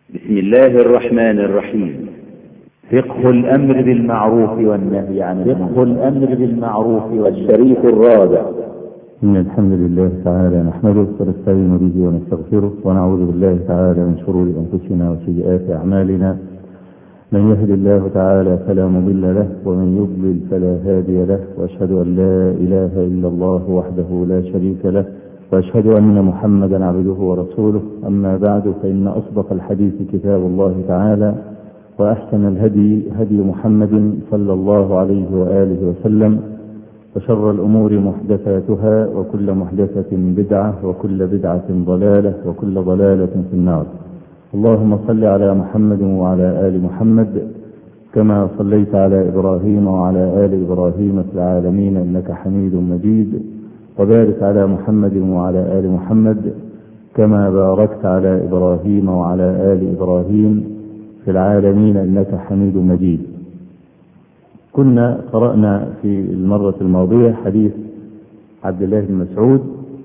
بسم الله الرحمن الرحيم. فقه الأمر بالمعروف والنهي عن المنكر. فقه الأمر بالمعروف والشريف الرابع. إن الحمد لله تعالى نحمده ونستعين به ونستغفره ونعوذ بالله تعالى من شرور أنفسنا وسيئات أعمالنا. من يهد الله تعالى فلا مضل له ومن يضلل فلا هادي له، وأشهد أن لا إله إلا الله وحده لا شريك له، وأشهد أن محمدا عبده ورسوله. أما بعد، فإن أصدق الحديث كتاب الله تعالى، وأحسن الهدي هدي محمد صلى الله عليه وآله وسلم، وشر الأمور محدثاتها، وكل محدثة بدعة، وكل بدعة ضلالة، وكل ضلالة في النار. اللهم صل على محمد وعلى آل محمد كما صليت على إبراهيم وعلى آل إبراهيم في العالمين إنك حميد مجيد، وبارك على محمد وعلى آل محمد كما باركت على إبراهيم وعلى آل إبراهيم في العالمين إنك حميد مجيد. كنا قرأنا في المرة الماضية حديث عبد الله بن مسعود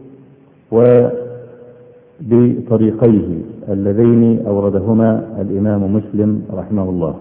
وبطريقيه اللذين أوردهما الإمام مسلم رحمه الله.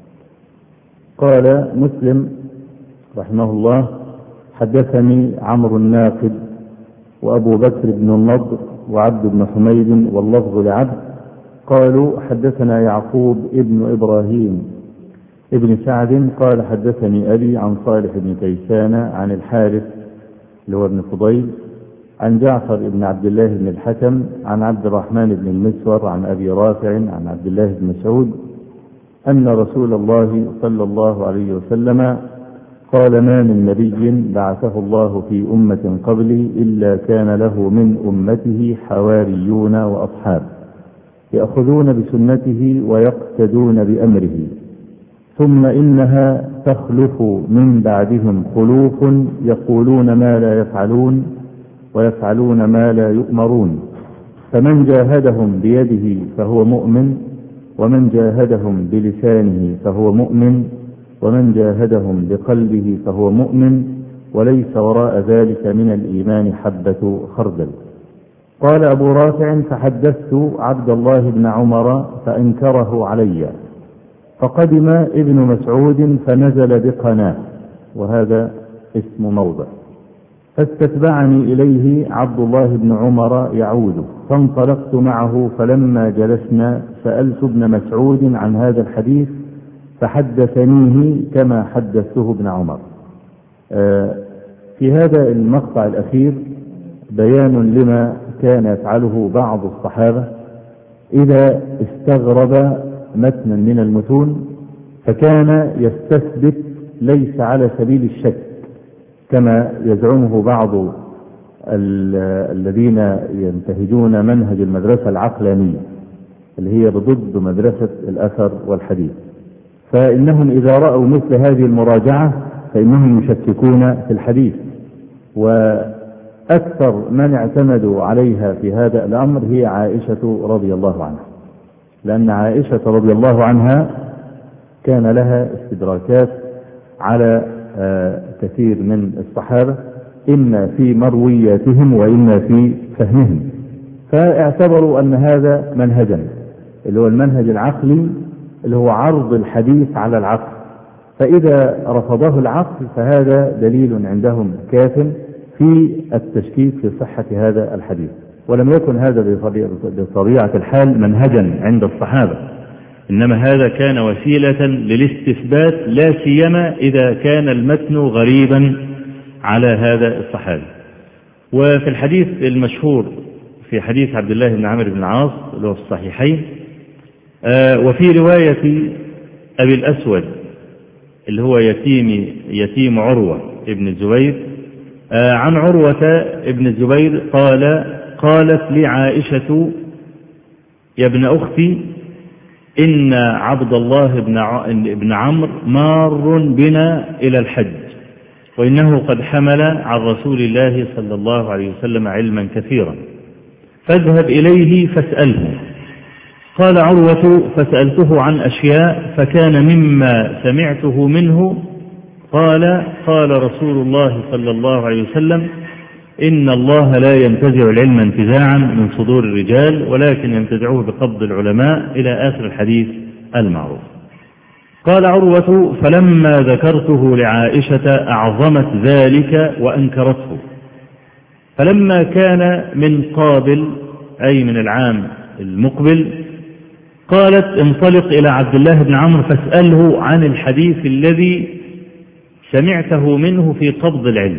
قال مسلم رحمه الله: حدثني عمرو الناقد وأبو بكر بن النضر وعبد بن حميد واللفظ لعبد، قالوا حدثنا يعقوب ابن إبراهيم ابن سعد قال حدثني أبي عن صالح بن كيسان عن الحارث اللي هو ابن فضيل عن جعفر بن عبد الله بن الحكم عن عبد الرحمن بن المسور عن أبي رافع عن عبد الله بن مسعود أن رسول الله صلى الله عليه وسلم قال: ما من نبي بعثه الله في أمة قبلي إلا كان له من أمته حواريون وأصحاب يأخذون بسنته ويقتدون بأمره، ثم إنها تخلف من بعدهم خلوف يقولون ما لا يفعلون ويفعلون ما لا يؤمرون، فمن جاهدهم بيده فهو مؤمن، ومن جاهدهم بلسانه فهو مؤمن، ومن جاهدهم بقلبه فهو مؤمن، وليس وراء ذلك من الإيمان حبة خردل. قال أبو رافع: فحدثت عبد الله بن عمر فأنكره علي، فقدم ابن مسعود فنزل بقناة، وهذا اسم موضع، فاستتبعني إليه عبد الله بن عمر يعود، فانطلقت معه، فلما جلسنا سألت ابن مسعود عن هذا الحديث فحدثنيه كما حدثته ابن عمر. في هذا المقطع الأخير بيان لما كان يفعله بعض الصحابة إذا استغرب متنا من المتون، فكان يستثبت ليس على سبيل الشك كما يزعمه بعض الذين ينتهجون منهج المدرسة العقلانية اللي هي ضد مدرسة الأثر والحديث. فإنهم إذا رأوا مثل هذه المراجعة فإنهم يشككون في الحديث، وأكثر من اعتمدوا عليها في هذا الأمر هي عائشة رضي الله عنها، لأن عائشة رضي الله عنها كان لها استدراكات على كثير من الصحابة، إما في مروياتهم وإما في فهمهم، فاعتبروا أن هذا منهجا اللي هو المنهج العقلي اللي هو عرض الحديث على العقل، فإذا رفضه العقل فهذا دليل عندهم كاف في التشكيك في صحة هذا الحديث. ولم يكن هذا بطبيعة الحال منهجا عند الصحابة، إنما هذا كان وسيلة للاستثبات، لا سيما إذا كان المتن غريبا على هذا الصحابي. وفي الحديث المشهور في حديث عبد الله بن عمرو بن العاص اللي هو في الصحيحين، وفي رواية أبي الأسود اللي هو يتيم عروة ابن الزبير، عن عروة ابن الزبير قالت لي عائشة: يا ابن أختي، إن عبد الله بن عمرو مار بنا إلى الحج، وإنه قد حمل عن رسول الله صلى الله عليه وسلم علما كثيرا، فاذهب إليه فاسأله. قال عروة: فسألته عن أشياء، فكان مما سمعته منه قال رسول الله صلى الله عليه وسلم: إن الله لا ينتزع العلم انتزاعا من صدور الرجال ولكن ينتزعه بقبض العلماء إلى آخر الحديث المعروف. قال عروة: فلما ذكرته لعائشة أعظمت ذلك وأنكرته، فلما كان من قابل أي من العام المقبل قالت: انطلق إلى عبد الله بن عمرو فاسأله عن الحديث الذي سمعته منه في قبض العلم،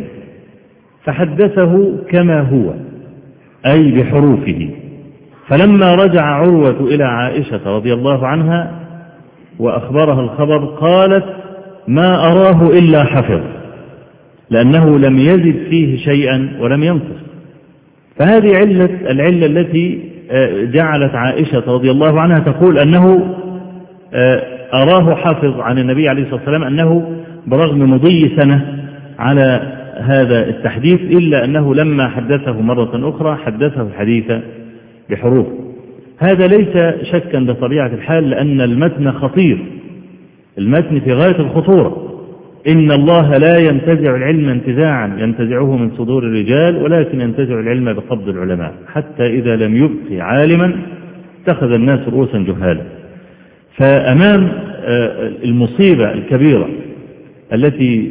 فحدثه كما هو أي بحروفه. فلما رجع عروة إلى عائشة رضي الله عنها وأخبرها الخبر قالت: ما أراه إلا حفظ، لأنه لم يزد فيه شيئا ولم ينقص. فهذه العلة التي جعلت عائشة رضي الله عنها تقول أنه أراه حافظ عن النبي عليه الصلاة والسلام، أنه برغم مضي سنة على هذا التحديث إلا أنه لما حدثه مرة أخرى حدثه الحديث بحروف. هذا ليس شكا بطبيعة الحال، لأن المتن خطير، المتن في غاية الخطورة. إن الله لا ينتزع العلم انتزاعا ينتزعه من صدور الرجال ولكن ينتزع العلم بقبض العلماء، حتى إذا لم يبق عالما اتخذ الناس رؤوسا جهالا. فأمام المصيبة الكبيرة التي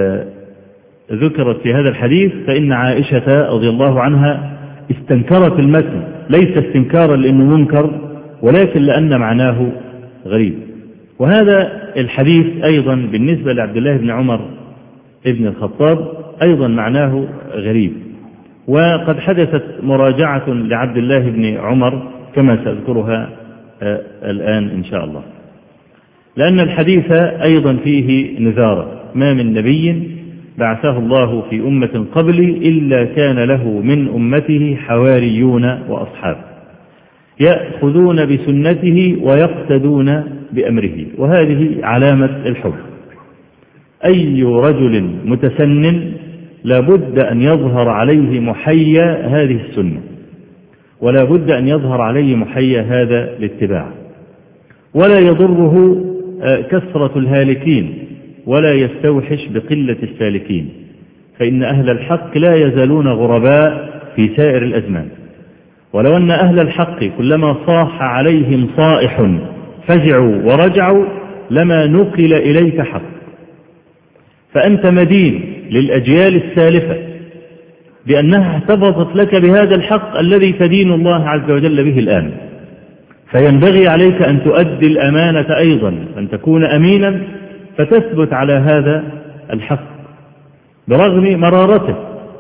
ذكرت في هذا الحديث فإن عائشة رضي الله عنها استنكرت المتن، ليس استنكارا لأنه منكر ولكن لأن معناه غريب. وهذا الحديث أيضا بالنسبة لعبد الله بن عمر ابن الخطاب أيضا معناه غريب، وقد حدثت مراجعة لعبد الله بن عمر كما سأذكرها الآن إن شاء الله، لأن الحديث أيضا فيه نذارة: ما من نبي بعثه الله في أمة قبلي إلا كان له من أمته حواريون وأصحاب يأخذون بسنته ويقتدون بأمره. وهذه علامة الحب. أي رجل متسنن لابد أن يظهر عليه محيا هذه السنة، ولا بد أن يظهر عليه محيا هذا الاتباع، ولا يضره كثرة الهالكين ولا يستوحش بقلة السالكين، فإن أهل الحق لا يزالون غرباء في سائر الأزمان. ولو أن أهل الحق كلما صاح عليهم صائح فزعوا ورجعوا لما نقل إليك حق. فأنت مدين للأجيال السالفة بأنها احتفظت لك بهذا الحق الذي تدين الله عز وجل به الآن، فينبغي عليك أن تؤدي الأمانة أيضا، أن تكون أمينا فتثبت على هذا الحق برغم مرارته.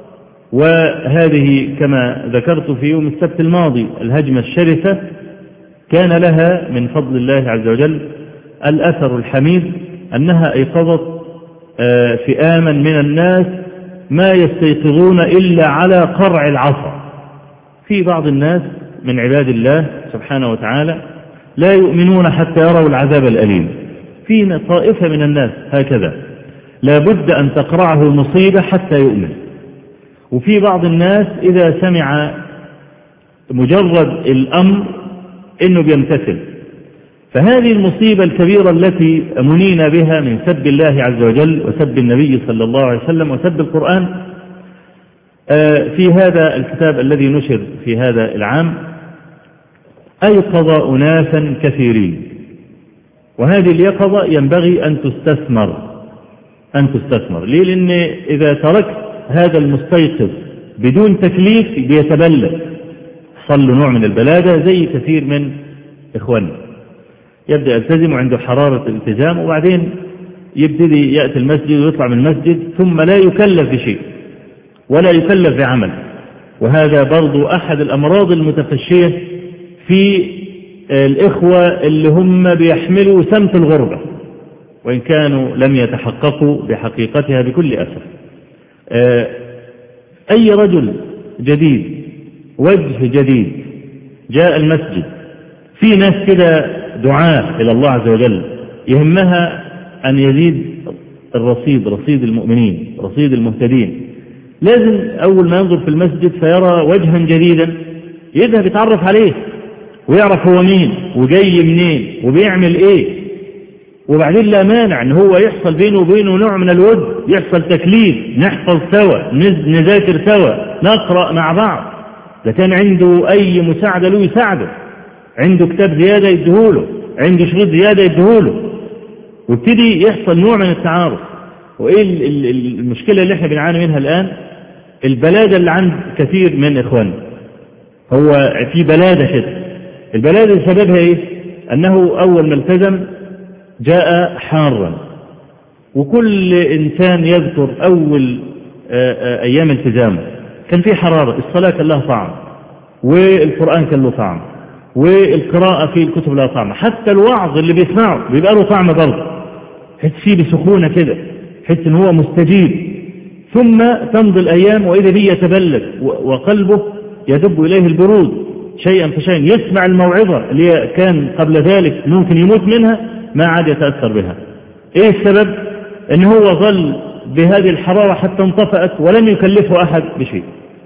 وهذه كما ذكرت في يوم السبت الماضي الهجمة الشرسة كان لها من فضل الله عز وجل الأثر الحميد أنها أيقظت فئاما من الناس ما يستيقظون إلا على قرع العصا. في بعض الناس من عباد الله سبحانه وتعالى لا يؤمنون حتى يروا العذاب الأليم، في طائفة من الناس هكذا لا بد أن تقرعه المصيبة حتى يؤمن، وفي بعض الناس إذا سمع مجرد الأمر إنه بيمتثل. فهذه المصيبة الكبيرة التي منينا بها من سب الله عز وجل وسب النبي صلى الله عليه وسلم وسب القرآن في هذا الكتاب الذي نشر في هذا العام أيقظ أناسا كثيرين، وهذه اليقظة ينبغي أن تستثمر. ليه؟ لأن إذا تركت هذا المستيقظ بدون تكليف بيتبلد، صل نوع من البلادة زي كثير من إخواننا يبدأ يلتزم وعنده حرارة الالتزام وبعدين يبتدي يأتي المسجد ويطلع من المسجد ثم لا يكلف بشيء ولا يكلف بعمل. وهذا برضو أحد الأمراض المتفشية في الإخوة اللي هم بيحملوا سمت الغربة وإن كانوا لم يتحققوا بحقيقتها بكل أسف. أي رجل جديد وجه جديد جاء المسجد، في ناس كده دعاة إلى الله عز وجل يهمها أن يزيد رصيد المؤمنين، رصيد المهتدين. لازم أول ما ينظر في المسجد فيرى وجها جديدا يذهب يتعرف عليه ويعرف هو مين وجاي منين وبيعمل إيه، وبعدين لا مانع ان هو يحصل بينه وبينه نوع من الود، يحصل تكليف، نحفظ سوا، نذاكر سوا، نقرأ مع بعض. إذا كان عنده أي مساعدة له يساعده، عنده كتاب زيادة يديهوله، عنده شريط زيادة يديهوله، وابتدي يحصل نوع من التعارف. وإيه المشكلة اللي احنا بنعاني منها الآن؟ البلادة اللي عند كثير من إخواننا. هو في بلادة كده، البلادة سببها إيه؟ أنه أول ما التزم جاء حارا، وكل إنسان يذكر أول أيام التزامه كان في حرارة، الصلاة كان لها طعم، والقرآن كان له طعم، والقراءة في الكتب لها طعم، حتى الوعظ اللي بيسمعه بيبقى له طعم برضه، حس فيه بسخونة كده، حس إن هو مستجيب. ثم تمضي الأيام وإذا به يتبلد وقلبه يدب إليه البرود شيئا فشيئا، يسمع الموعظة اللي كان قبل ذلك ممكن يموت منها ما عاد يتأثر بها. إيه السبب؟ إن هو ظل بهذه الحرارة حتى انطفأت ولم يكلفه أحد بشيء.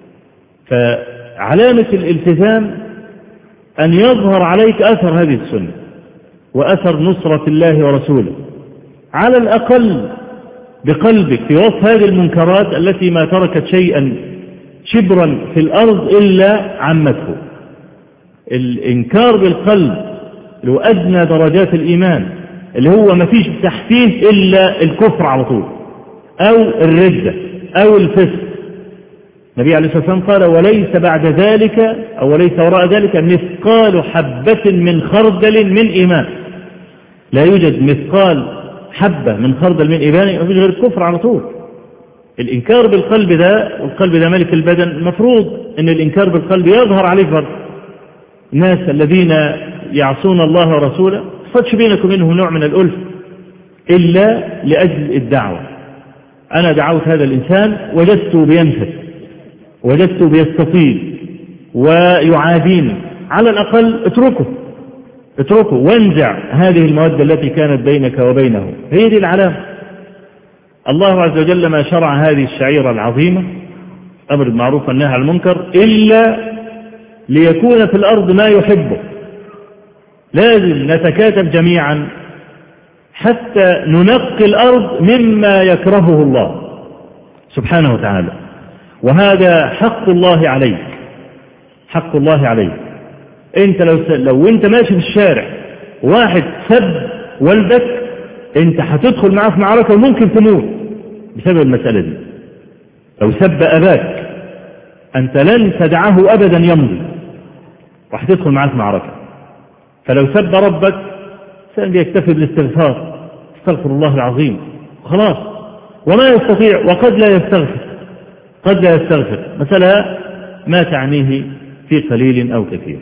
فعلامة الالتزام أن يظهر عليك أثر هذه السنة وأثر نصرة الله ورسوله، على الأقل بقلبك في وصف هذه المنكرات التي ما تركت شيئا شبرا في الأرض إلا عمته. الإنكار بالقلب اللي هو أدنى درجات الإيمان، اللي هو ما فيش تحتيه إلا الكفر على طول أو الردة أو الفسق. النبي عليه الصلاة والسلام قال: وليس بعد ذلك أو وليس وراء ذلك مثقال حبة من خردل من إيمان. لا يوجد مثقال حبة من خردل من إيمان، ما فيش غير الكفر على طول. الإنكار بالقلب ده، والقلب ده ملك البدن، المفروض أن الإنكار بالقلب يظهر عليه فرق. الناس الذين يعصون الله ورسوله ما صدش بينكم منه نوع من الألف إلا لأجل الدعوة. أنا دعوت هذا الإنسان وجدته بينفذ، وجدته بيستطيل ويعاديني، على الأقل اتركه وانزع هذه المودة التي كانت بينك وبينه. هي دي العلامة. الله عز وجل ما شرع هذه الشعيرة العظيمة، أمر بالمعروف والنهي عن المنكر، إلا ليكون في الأرض ما يحبه. لازم نتكاتف جميعا حتى ننقي الأرض مما يكرهه الله سبحانه وتعالى، وهذا حق الله عليك، حق الله عليك. انت لو انت ماشي في الشارع واحد سب والدك، انت هتدخل معاه في معركة وممكن تموت بسبب المسألة دي. لو سب أباك انت لن تدعه أبدا يمضي، وهتدخل معاه في معركة. فلو سب ربك سأل يكتفي بالاستغفار، استغفر الله العظيم خلاص، وما يستطيع وقد لا يستغفر، قد لا يستغفر، مسألة ما تعنيه في قليل أو كثير.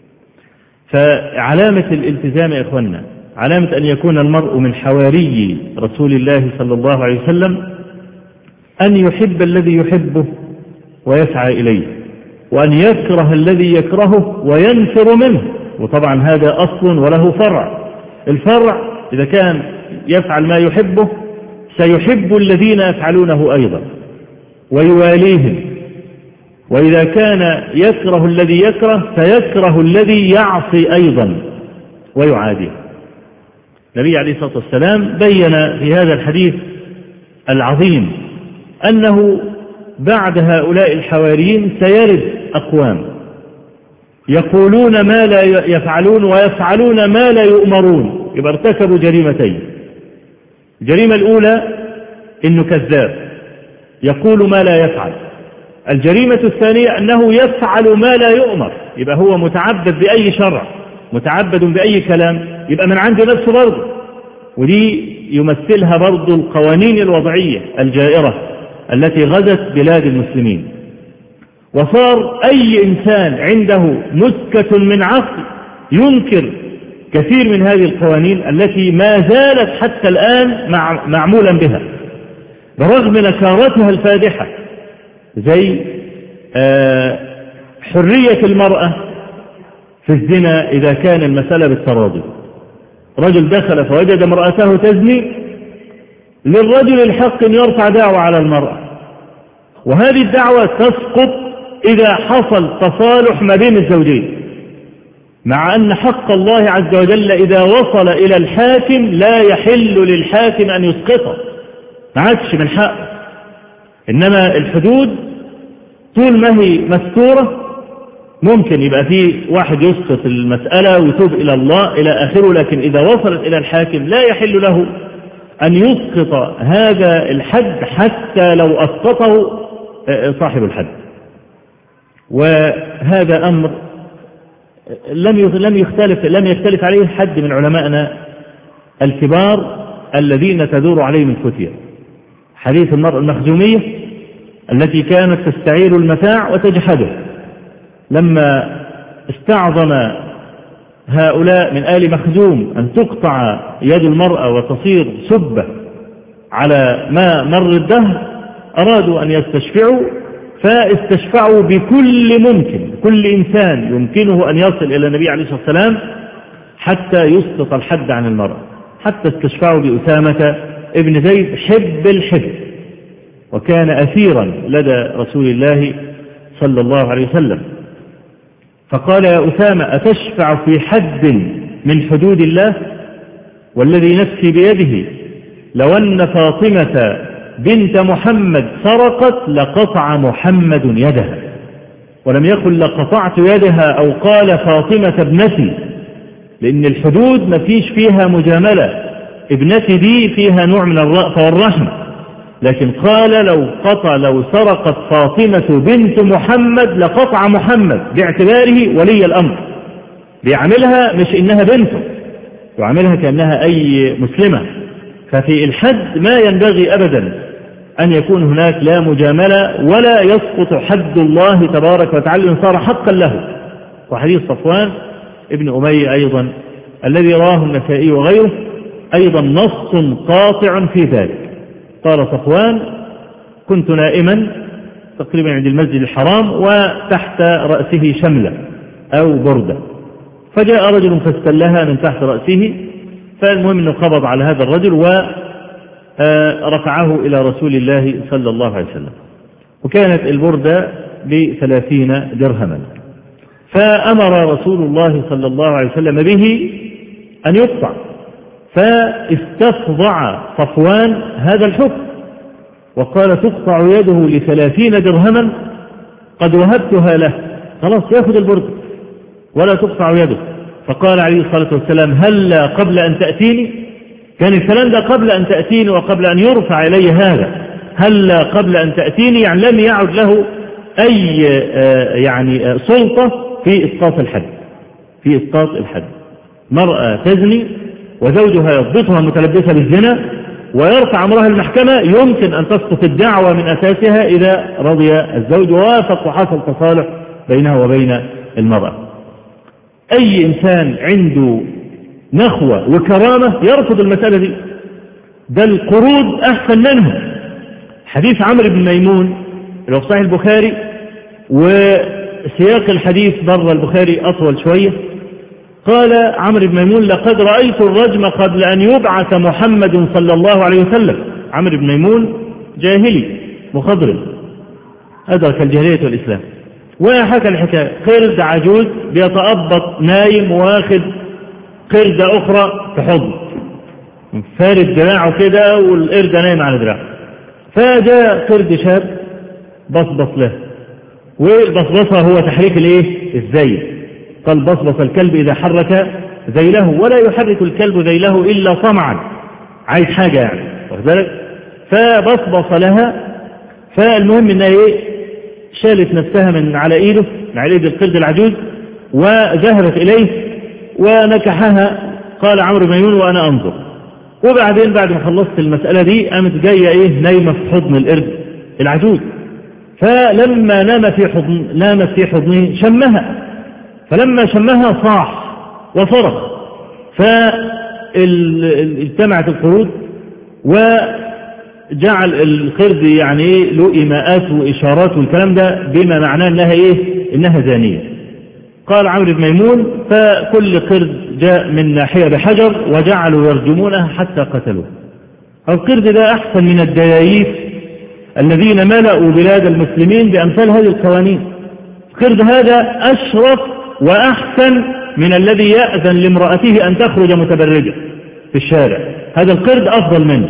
فعلامة الالتزام يا إخواننا، علامة أن يكون المرء من حواري رسول الله صلى الله عليه وسلم أن يحب الذي يحبه ويسعى إليه، وأن يكره الذي يكرهه وينفر منه. وطبعا هذا أصل وله فرع. الفرع إذا كان يفعل ما يحبه سيحب الذين يفعلونه أيضا ويواليهم، وإذا كان يكره الذي يكره سيكره الذي يعصي أيضا ويعاديه. النبي عليه الصلاة والسلام بين في هذا الحديث العظيم أنه بعد هؤلاء الحواريين سيرد أقوام يقولون ما لا يفعلون ويفعلون ما لا يؤمرون، يبقى ارتكبوا جريمتين. الجريمة الأولى إنه كذاب يقول ما لا يفعل. الجريمة الثانية أنه يفعل ما لا يؤمر، يبقى هو متعبد بأي شرع، متعبد بأي كلام، يبقى من عند نفسه برضه. ودي يمثلها برضه القوانين الوضعية الجائرة التي غزت بلاد المسلمين. وصار أي إنسان عنده مسكة من عقل ينكر كثير من هذه القوانين التي ما زالت حتى الآن معمولا بها برغم نكارتها الفادحة، زي حرية المرأة في الزنا إذا كان المسألة بالتراضي. رجل دخل فوجد امرأته تزني، للرجل الحق أن يرفع دعوة على المرأة، وهذه الدعوة تسقط إذا حصل تصالح ما بين الزوجين. مع أن حق الله عز وجل إذا وصل إلى الحاكم لا يحل للحاكم أن يسقطه، ما عادش من حقه. إنما الحدود طول ما هي مستورة ممكن يبقى فيه واحد يسقط المسألة ويتوب إلى الله إلى آخره، لكن إذا وصلت إلى الحاكم لا يحل له أن يسقط هذا الحد حتى لو أسقطه صاحب الحد. وهذا أمر لم يختلف عليه حد من علمائنا الكبار الذين تدور عليهم الفتية. حديث المرأة المخزومية التي كانت تستعير المتاع وتجحده، لما استعظم هؤلاء من آل مخزوم أن تقطع يد المرأة وتصير سبة على ما مر الدهر، أرادوا أن يستشفعوا، فاستشفعوا بكل ممكن، كل إنسان يمكنه أن يصل إلى النبي عليه الصلاة والسلام حتى يسقط الحد عن المرأة، حتى استشفعوا بأسامة ابن زيد حب الحب، وكان أثيرا لدى رسول الله صلى الله عليه وسلم. فقال يا أسامة أتشفع في حد من حدود الله؟ والذي نفسي بيده لو أن فاطمة بنت محمد سرقت لقطع محمد يدها، ولم يقل لقطعت يدها أو قال فاطمة ابنتي، لأن الحدود ما فيش فيها مجاملة، ابنتي دي فيها نوع من الرأفة والرحمة، لكن قال لو سرقت فاطمة بنت محمد لقطع محمد باعتباره ولي الأمر، بيعملها مش إنها بنته، يعملها كأنها أي مسلمة. ففي الحد ما ينبغي أبدا أن يكون هناك لا مجاملة ولا يسقط حد الله تبارك وتعالى إن صار حقا له. وحديث صفوان ابن أمية أيضا الذي رواه النسائي وغيره أيضا نص قاطع في ذلك. قال صفوان كنت نائما تقريبا عند المسجد الحرام وتحت رأسه شملة أو بردة، فجاء رجل فاستلها من تحت رأسه، فالمهم أنه قبض على هذا الرجل ورفعه إلى رسول الله صلى الله عليه وسلم، وكانت البردة ب30 درهما، فأمر رسول الله صلى الله عليه وسلم به أن يقطع، فاستفضع صفوان هذا الحكم وقال تقطع يده ل30 درهما قد وهبتها له، خلاص يأخذ البردة ولا تقطع يده. فقال عليه الصلاة والسلام هلا قبل أن تأتيني، كان الكلام ده قبل أن تأتيني وقبل أن يرفع إلي هذا، هلا قبل أن تأتيني، يعني لم يعد له أي سلطة في إسقاط الحد. مرأة تزني وزوجها يضبطها متلبسة بالزنا ويرفع أمرها المحكمة، يمكن أن تسقط الدعوة من أساسها إذا رضي الزوج ووافق وحصل تصالح بينه وبين المرأة. أي إنسان عنده نخوة وكرامة يرفض المسألة دي، ده القروض أحسن منه. حديث عمرو بن ميمون في صحيح البخاري، وسياق الحديث بر البخاري أطول شوية، قال عمرو بن ميمون لقد رأيت الرجم قبل أن يبعث محمد صلى الله عليه وسلم. عمرو بن ميمون جاهلي مخضرم أدرك الجاهلية والإسلام، وحكى الحكاية، قرد عجوز بيتأبط نايم واخد قردة أخرى في حضن، فارد دراعه كده والقردة نايم على دراعه، فجاء قرد شاب بصبص له، والبصبصة هو تحريك الذيل، قال بصبص الكلب إذا حرك ذيله ولا يحرك الكلب ذيله إلا طمعا، عايز حاجة يعني، واخد بالك؟ فبصبص لها، فالمهم إنها شالت نفسها من على إيده، من على إيد القرد العجوز، وذهبت إليه ونكحها. قال عمرو بن ميمون وأنا أنظر. وبعدين بعد ما خلصت المسألة دي قامت جاية نايمة في حضن القرد العجوز، فلما نامت في حضنه شمها، فلما شمها صاح وصرخ، فاجتمعت القرود وجعل القرد له إيماءات وإشارات والكلام ده بما معناه إنها زانية. قال عمرو بن ميمون فكل قرد جاء من ناحية بحجر وجعلوا يرجمونها حتى قتلوه. القرد ده أحسن من الدياييس الذين ملأوا بلاد المسلمين بأمثال هذه القوانين. القرد هذا أشرف وأحسن من الذي يأذن لامرأته أن تخرج متبرجة في الشارع. هذا القرد أفضل منه.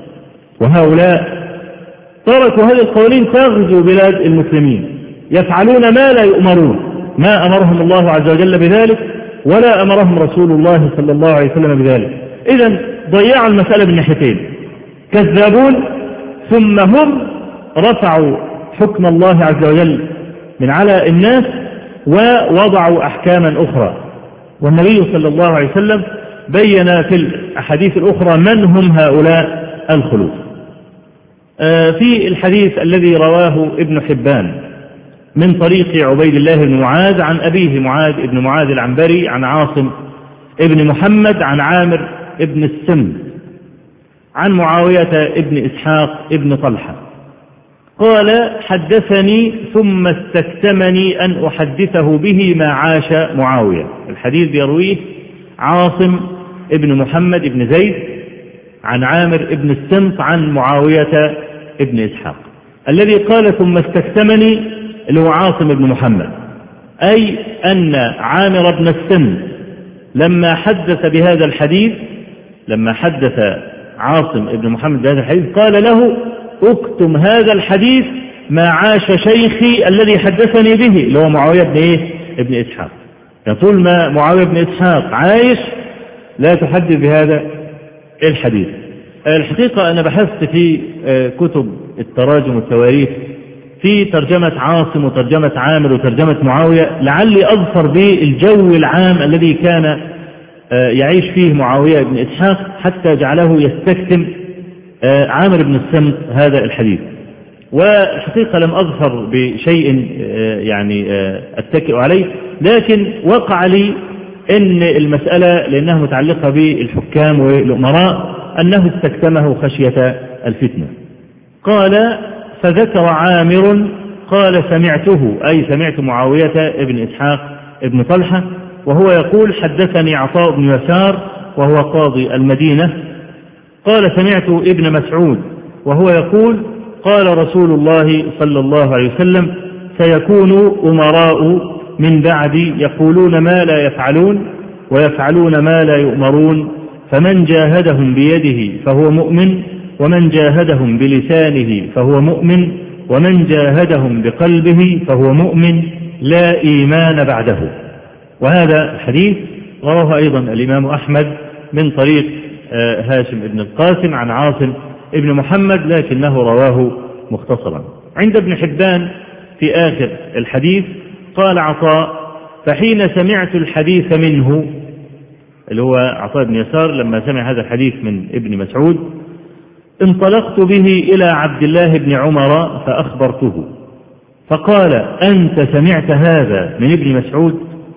وهؤلاء تركوا هذه القوانين تغزو بلاد المسلمين، يفعلون ما لا يؤمرون، ما أمرهم الله عز وجل بذلك ولا أمرهم رسول الله صلى الله عليه وسلم بذلك. إذن ضيعوا المسألة بالناحيتين، كذابون ثم هم رفعوا حكم الله عز وجل من على الناس ووضعوا أحكاما أخرى. والنبي صلى الله عليه وسلم بين في الأحاديث الأخرى من هم هؤلاء الخلوص. في الحديث الذي رواه ابن حبان من طريق عبيد الله بن معاذ عن أبيه معاذ ابن معاذ العنبري عن عاصم ابن محمد عن عامر ابن السم عن معاوية ابن إسحاق ابن طلحة قال: حدثني ثم استكتمني أن أحدثه به ما عاش معاوية. الحديث يرويه عاصم ابن محمد ابن زيد عن عامر ابن السمط عن معاوية ابن إسحاق. الذي قال ثم استكتمني اللي هو عاصم ابن محمد، أي أن عامر ابن السمط لما حدث بهذا الحديث، لما حدث عاصم ابن محمد بهذا الحديث قال له: اكتم هذا الحديث ما عاش شيخي الذي حدثني به، اللي هو معاوية ابن إسحاق. يعني طول ما معاوية ابن إسحاق عايش لا تحدث بهذا الحديث. الحقيقة أنا بحثت في كتب التراجم والتواريخ في ترجمة عاصم وترجمة عامر وترجمة معاوية، لعلي أظفر بالجو العام الذي كان يعيش فيه معاوية بن إسحاق حتى جعله يستكتم عامر بن السمط هذا الحديث. والحقيقة لم أظفر بشيء يعني أتكئ عليه، لكن وقع لي أن المسألة لأنها متعلقة بالحكام والأمراء أنه استكتمه خشية الفتنة. قال: فذكر عامر قال: سمعته، أي سمعت معاوية ابن إسحاق ابن طلحة وهو يقول: حدثني عطاء بن يسار وهو قاضي المدينة قال: سمعت ابن مسعود وهو يقول: قال رسول الله صلى الله عليه وسلم: سيكون أمراء من بعدي يقولون ما لا يفعلون ويفعلون ما لا يؤمرون، فمن جاهدهم بيده فهو مؤمن، ومن جاهدهم بلسانه فهو مؤمن، ومن جاهدهم بقلبه فهو مؤمن، لا إيمان بعده. وهذا الحديث رواه أيضا الإمام أحمد من طريق هاشم بن القاسم عن عاصم ابن محمد، لكنه رواه مختصرا. عند ابن حبان في آخر الحديث قال عطاء: فحين سمعت الحديث منه، اللي هو عطاء بن يسار، لما سمع هذا الحديث من ابن مسعود انطلقت به إلى عبد الله بن عمر فأخبرته، فقال: أنت سمعت هذا من ابن مسعود؟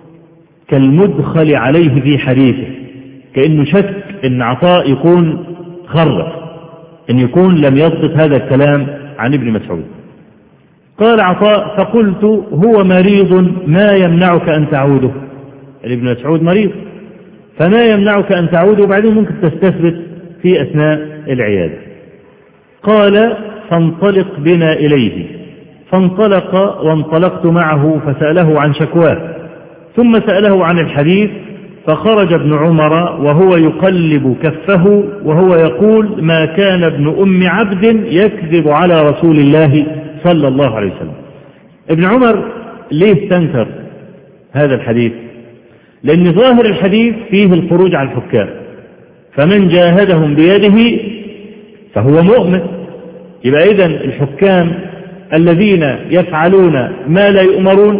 كالمدخل عليه في حديثه، كأنه شك أن عطاء يكون خرف، أن يكون لم يضبط هذا الكلام عن ابن مسعود. قال عطاء: فقلت: هو مريض ما يمنعك أن تعوده؟ ابن مسعود مريض، فما يمنعك أن تعوده؟ وبعدين ممكن تستثبت في أثناء العيادة. قال: فانطلق بنا إليه. فانطلق وانطلقت معه فسأله عن شكواه، ثم سأله عن الحديث، فخرج ابن عمر وهو يقلب كفه وهو يقول: ما كان ابن أم عبد يكذب على رسول الله صلى الله عليه وسلم. ابن عمر ليه استنكر هذا الحديث؟ لأن ظاهر الحديث فيه الخروج على الحكام، فمن جاهدهم بيده فهو مؤمن. يبقى إذن الحكام الذين يفعلون ما لا يؤمرون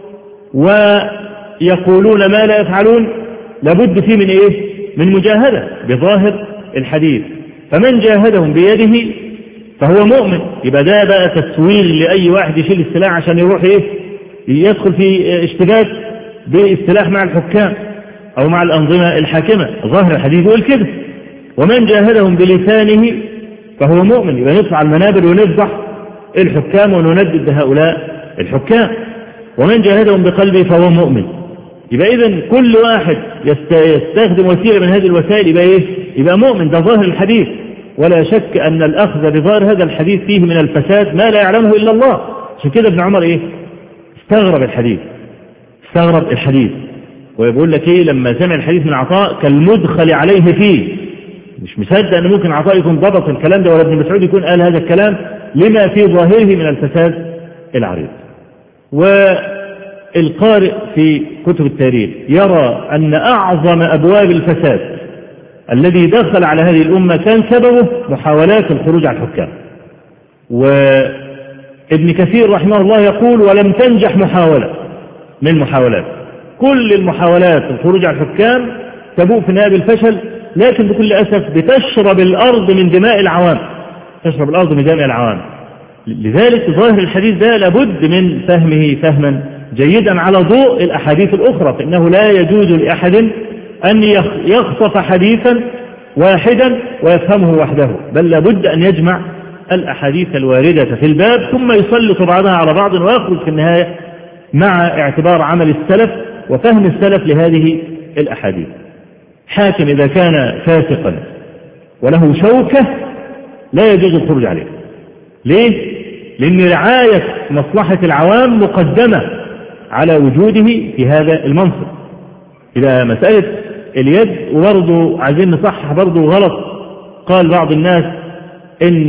ويقولون ما لا يفعلون لابد فيه من إيه؟ من مجاهدة بظاهر الحديث. فمن جاهدهم بيده فهو مؤمن. يبقى ده بقى تسويل لأي واحد يشيل السلاح عشان يروح إيه؟ يدخل في اشتباك بالسلاح مع الحكام أو مع الأنظمة الحاكمة. ظاهر الحديث يقول كده: ومن جاهدهم بلسانه فهو مؤمن. يبقى نطلع المنابر ونفضح الحكام ونندد هؤلاء الحكام. ومن جاهدهم بقلبه فهو مؤمن. يبقى إذن كل واحد يستخدم وسيلة من هذه الوسائل يبقى إيه؟ يبقى مؤمن. ده ظاهر الحديث، ولا شك أن الأخذ بظاهر هذا الحديث فيه من الفساد ما لا يعلمه إلا الله. عشان كده ابن عمر إيه؟ استغرب الحديث. ويقول لك ايه لما سمع الحديث من عطاء كالمدخل عليه فيه، مش مصدق ان ممكن عطاء يكون ضبط الكلام ده ولا ابن مسعود يكون قال هذا الكلام لما في ظاهره من الفساد العريض. والقارئ في كتب التاريخ يرى أن أعظم أبواب الفساد الذي دخل على هذه الأمة كان سببه محاولات الخروج على الحكام. وابن كثير رحمه الله يقول ولم تنجح محاولة من محاولات، كل المحاولات الخروج على الحكام تبوء في النهاية بالفشل، لكن بكل أسف بتشرب الأرض من دماء العوام، تشرب الأرض من دماء العوام. لذلك ظاهر الحديث ده لابد من فهمه فهما جيدا على ضوء الأحاديث الأخرى، فإنه لا يجوز لأحد أن يخطف حديثا واحدا ويفهمه وحده، بل لابد أن يجمع الأحاديث الواردة في الباب ثم يسلط بعضها على بعض ويخرج في النهاية مع اعتبار عمل السلف وفهم السلف لهذه الأحاديث. حاكم إذا كان فاسقا وله شوكة لا يجوز الخروج عليه. ليه؟ لأن رعاية مصلحة العوام مقدمة على وجوده في هذا المنصب. إذا مسألة اليد، وبرضه عايزين نصحح برضه غلط، قال بعض الناس إن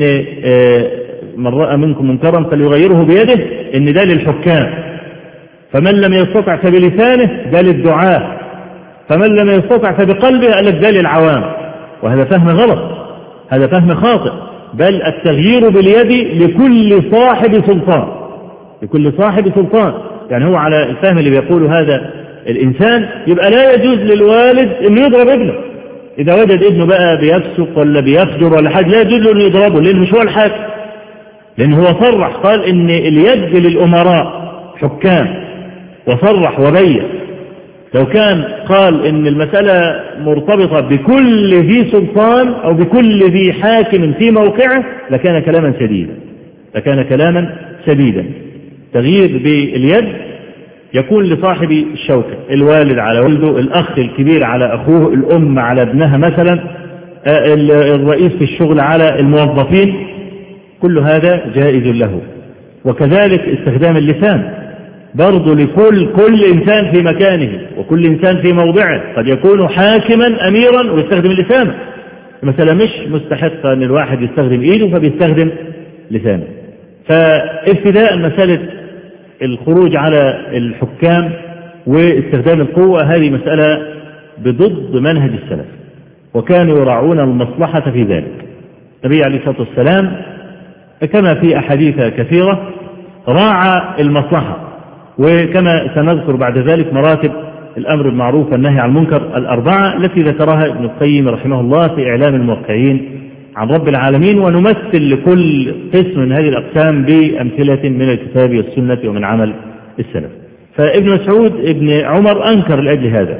من رأى منكم منكرا فليغيره بيده، إن ده للحكام، فمن لم يستطع فبلسانه ده للدعاة، فمن لم يستطع فبقلبه قال لك ده للعوام. وهذا فهم غلط، هذا فهم خاطئ، بل التغيير باليد لكل صاحب سلطان، لكل صاحب سلطان. يعني هو على الفهم اللي بيقوله هذا الإنسان يبقى لا يجوز للوالد أن يضرب ابنه إذا وجد ابنه بقى بيفسق ولا بيفجر ولا حاجة، لا يجوز له أن يضربه، لأنه مش هو الحاكم، لأن هو صرح قال إن اليد للأمراء حكام، وصرح وبين. لو كان قال إن المسألة مرتبطة بكل ذي سلطان أو بكل ذي حاكم في موقعه لكان كلاما سديدا، لكان كلاما سديدا. تغيير باليد يكون لصاحب الشوكة، الوالد على ولده، الأخ الكبير على أخوه، الأم على ابنها مثلا، الرئيس في الشغل على الموظفين، كل هذا جائز له. وكذلك استخدام اللسان برضو لكل إنسان في مكانه وكل إنسان في موضعه، قد يكون حاكما أميرا ويستخدم اللسان، مثلا مش مستحق أن الواحد يستخدم إيده فبيستخدم لسانه. فابتداء مسألة الخروج على الحكام واستخدام القوة هذه مسألة بضد منهج السلف، وكانوا يراعون المصلحة في ذلك. النبي عليه الصلاة والسلام كما في أحاديث كثيرة راعى المصلحة، وكما سنذكر بعد ذلك مراتب الأمر بالمعروف والنهي عن المنكر الأربعة التي ذكرها ابن القيم رحمه الله في إعلام الموقعين عن رب العالمين، ونمثل لكل قسم من هذه الأقسام بأمثلة من الكتاب والسنة ومن عمل السلف. فابن مسعود ابن عمر أنكر لأجل هذا.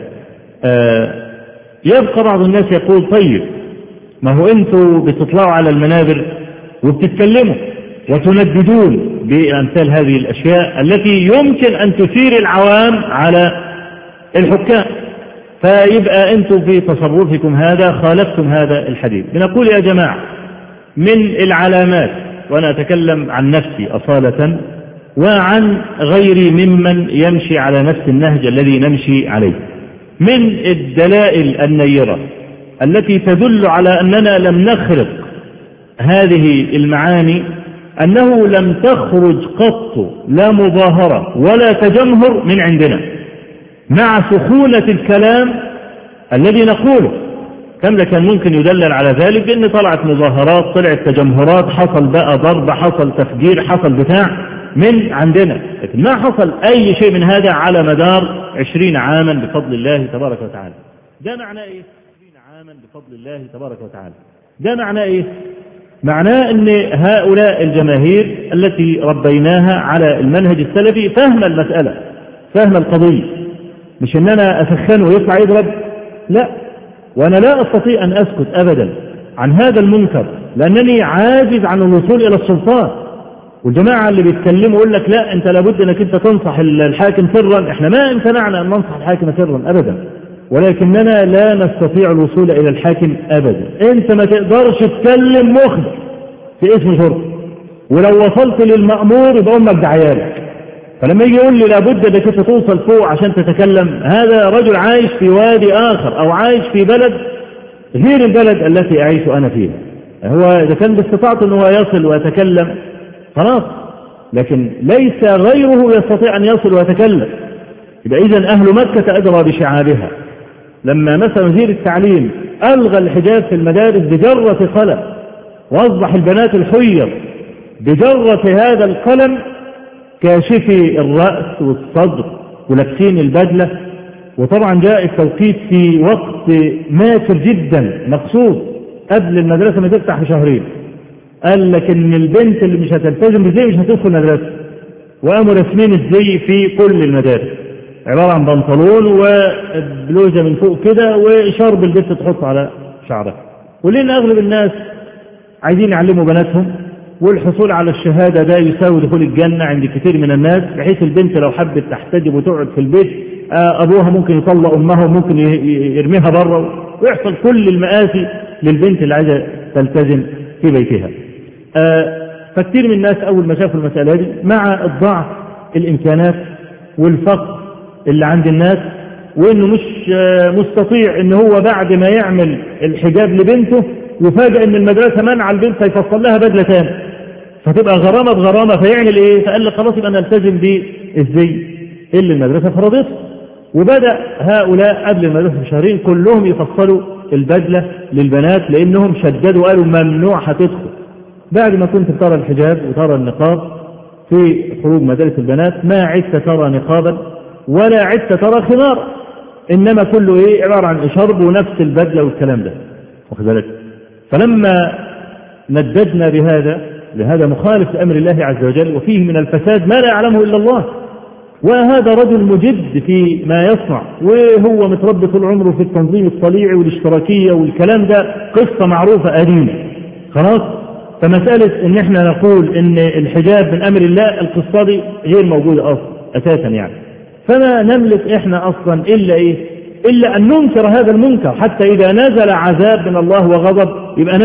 يبقى بعض الناس يقول طيب ما هو أنتوا بتطلعوا على المنابر وبتتكلموا وتنددون بأمثال هذه الأشياء التي يمكن أن تثير العوام على الحكام، فيبقى أنتم في تصرفكم هذا خالفتم هذا الحديث. بنقول يا جماعة من العلامات، وأنا أتكلم عن نفسي أصالة وعن غيري ممن يمشي على نفس النهج الذي نمشي عليه، من الدلائل النيرة التي تدل على أننا لم نخرق هذه المعاني أنه لم تخرج قط لا مظاهرة ولا تجمهر من عندنا، مع سخونة الكلام الذي نقوله. كم ده كان ممكن يدلل على ذلك بأن طلعت مظاهرات، طلعت تجمهرات، حصل بقى ضرب، حصل تفجير، حصل بتاع من عندنا، لكن ما حصل أي شيء من هذا على مدار 20 عاما بفضل الله تبارك وتعالى. ده معناه إيه؟ 20 عاما بفضل الله تبارك وتعالى، ده معناه إيه؟ معناه أن هؤلاء الجماهير التي ربيناها على المنهج السلفي فهم المسألة، فهم القضية، مش أن أنا أسخنه ويطلع يضرب، لا. وأنا لا أستطيع أن أسكت أبدا عن هذا المنكر لأنني عاجز عن الوصول إلى السلطان. والجماعة اللي بيتكلموا يقول لك لا أنت لابد أنك أنت تنصح الحاكم سرا، إحنا ما امتنعنا أن ننصح الحاكم سرا أبدا، ولكننا لا نستطيع الوصول إلى الحاكم أبدا. أنت ما تقدرش تكلم مخبر في اسم شرطة، ولو وصلت للمأمور يبقى أمك دعيالك، فلما يجي يقول لي لابد انك انت توصل فوق عشان تتكلم، هذا رجل عايش في وادي آخر أو عايش في بلد غير البلد التي أعيش أنا فيها. هو إذا كان باستطاعته أنه يصل ويتكلم خلاص، لكن ليس غيره يستطيع أن يصل ويتكلم. يبقى إذن أهل مكة أدرى بشعابها. لما مثلا وزير التعليم ألغى الحجاب في المدارس بجرة قلم، وأصبح البنات الحيض بجرة هذا القلم كاشفي الرأس والصدر ولابسين البدلة. وطبعا جاء التوقيت في وقت ماكر جدا مقصود قبل المدرسة ما تفتح بشهرين. قال لك ان البنت اللي مش هتلتزم بالزي مش هتدخل مدرسة، وقاموا رسمين الزي في كل المدارس، عبارة عن بنطلون وبلوزة من فوق كده وشرب البنت تحط على شعرها. ولأن أغلب الناس عايزين يعلموا بناتهم، والحصول على الشهادة ده يساوي دخول الجنة عند كثير من الناس، بحيث البنت لو حبت تحتجب وتقعد في البيت أبوها ممكن يطلق أمها وممكن يرميها بره، ويحصل كل المآسي للبنت اللي عايزة تلتزم في بيتها. فكثير من الناس أول ما شافوا المسألة دي مع الضعف الإمكانات والفقر اللي عند الناس، وإنه مش مستطيع إن هو بعد ما يعمل الحجاب لبنته يفاجأ إن المدرسة منع البنت يفصل لها بدلة تاني، فتبقى غرامة بغرامة. فيعمل إيه؟ فقال لك خلاص يبقى نلتزم بالزي اللي المدرسة فرضته. وبدأ هؤلاء قبل المدرسة بشهرين كلهم يفصلوا البدلة للبنات، لأنهم شددوا وقالوا ممنوع هتدخل. بعد ما كنت ترى الحجاب وترى النقاب في خروج مدارس البنات ما عدت ترى نقابا ولا عدت ترى خمار، إنما كله إيه؟ عبارة عن شرب ونفس البدلة والكلام ده، واخد بالك؟ فلما نددنا لهذا مخالف لأمر الله عز وجل وفيه من الفساد ما لا يعلمه إلا الله، وهذا رجل مجد في ما يصنع، وهو متربي طول عمره في التنظيم الطليعي والاشتراكية والكلام ده قصة معروفة قديمة خلاص. فمسألة ان احنا نقول ان الحجاب من امر الله، القصة دي غير موجودة اساسا يعني. فما نملك احنا اصلا الا ايه؟ الا ان ننكر هذا المنكر، حتى اذا نزل عذاب من الله وغضب يبقى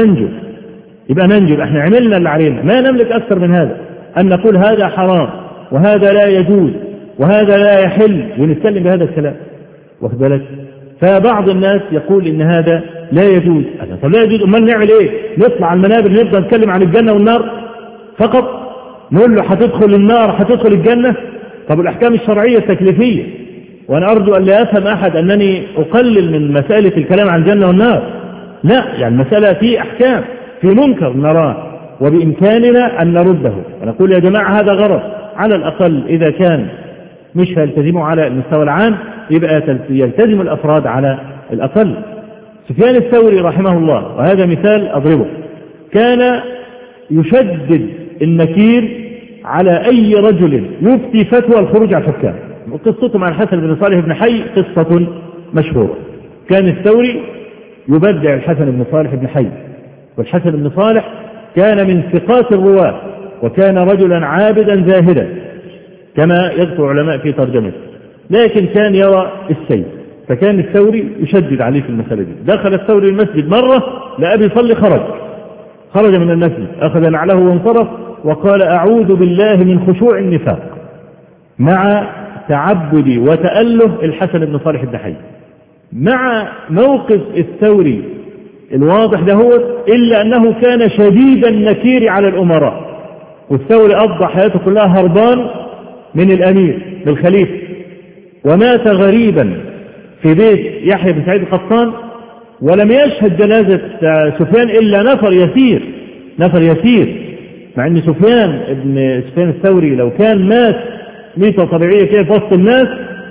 ننجو. احنا عملنا اللي علينا، ما نملك اكثر من هذا، ان نقول هذا حرام وهذا لا يجوز وهذا لا يحل ونتكلم بهذا الكلام، واخد بالك؟ فبعض الناس يقول ان هذا لا يجوز. طب لا يجوز، امال نعمل ايه؟ نطلع على المنابر نبدا نتكلم عن الجنه والنار فقط؟ نقول له هتدخل النار هتدخل الجنه؟ طب الاحكام الشرعيه التكليفيه، وانا ارجو ان لا يفهم احد انني اقلل من مساله الكلام عن الجنه والنار، لا، يعني المساله في احكام، في منكر نراه وبامكاننا ان نرده ونقول يا جماعه هذا غلط. على الاقل اذا كان مش هيلتزموا على المستوى العام يبقى يلتزم الافراد على الاقل. سفيان الثوري رحمه الله، وهذا مثال اضربه، كان يشدد النكير على اي رجل يفتي فتوى الخروج على الحكام. وقصته مع الحسن بن صالح بن حي قصة مشهورة. كان الثوري يبدع الحسن بن صالح بن حي، والحسن بن صالح كان من ثقات الرواة، وكان رجلا عابدا زاهدا كما يذكر علماء في ترجمته، لكن كان يرى السيف. فكان الثوري يشدد عليه في المسألة دي. دخل الثوري المسجد مرة لأبي صلي، خرج من المسجد، أخذ نعله وانصرف وقال أعوذ بالله من خشوع النفاق، مع تعبد وتأله الحسن بن صالح بن حي. مع موقف الثوري الواضح ده هو، إلا أنه كان شديد النكير على الأمراء، والثوري قضى حياته كلها هربان من الأمير بالخليفة، ومات غريبا في بيت يحيى بن سعيد القطان، ولم يشهد جنازة سفيان إلا نفر يسير، مع أن سفيان الثوري لو كان مات ميتة طبيعية كيف وسط الناس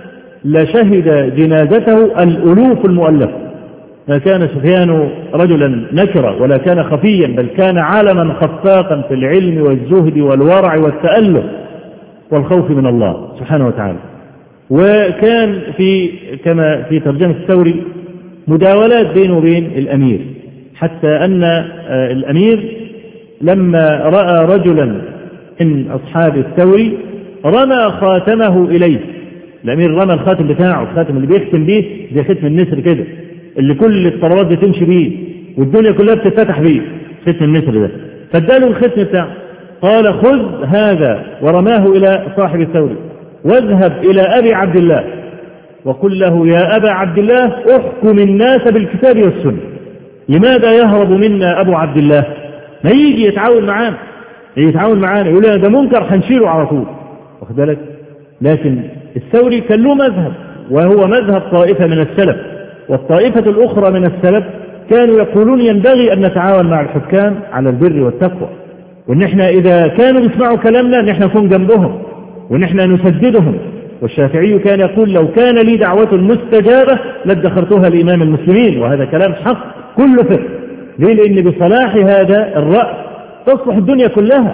لشهد جنازته الألوف المؤلفة. ما كان سفيان رجلا نكرا ولا كان خفيا، بل كان عالما خفاقا في العلم والزهد والورع والتأله والخوف من الله سبحانه وتعالى. وكان كما في ترجمة الثوري مداولات بينه وبين الأمير، حتى أن الأمير لما رأى رجلا من أصحاب الثوري رمى خاتمه إليه. الأمير رمى الخاتم بتاعه، الخاتم اللي بيختم بيه زي ختم النسر كده، اللي كل الطلبات بتمشي بيه والدنيا كلها بتتفتح بيه، ختم النسر ده، فاداله الختم بتاعه. قال خذ هذا، ورماه إلى صاحب الثوري. واذهب إلى أبي عبد الله وقل له يا أبا عبد الله احكم الناس بالكتاب والسنة. لماذا يهرب منا أبو عبد الله؟ ما يجي يتعاون معانا يقول لنا ده منكر هنشيله على طول، واخد بالك؟ لكن الثوري كان له مذهب، وهو مذهب طائفة من السلف، والطائفة الأخرى من السلف كانوا يقولون ينبغي أن نتعاون مع الحكام على البر والتقوى، وإن احنا إذا كانوا يسمعوا كلامنا إن احنا نكون جنبهم وإن احنا نسددهم. والشافعي كان يقول لو كان لي دعوة مستجابة لادخرتها لإمام المسلمين، وهذا كلام حق كله فقه. ليه؟ لأن بصلاح هذا الرأي تصلح الدنيا كلها.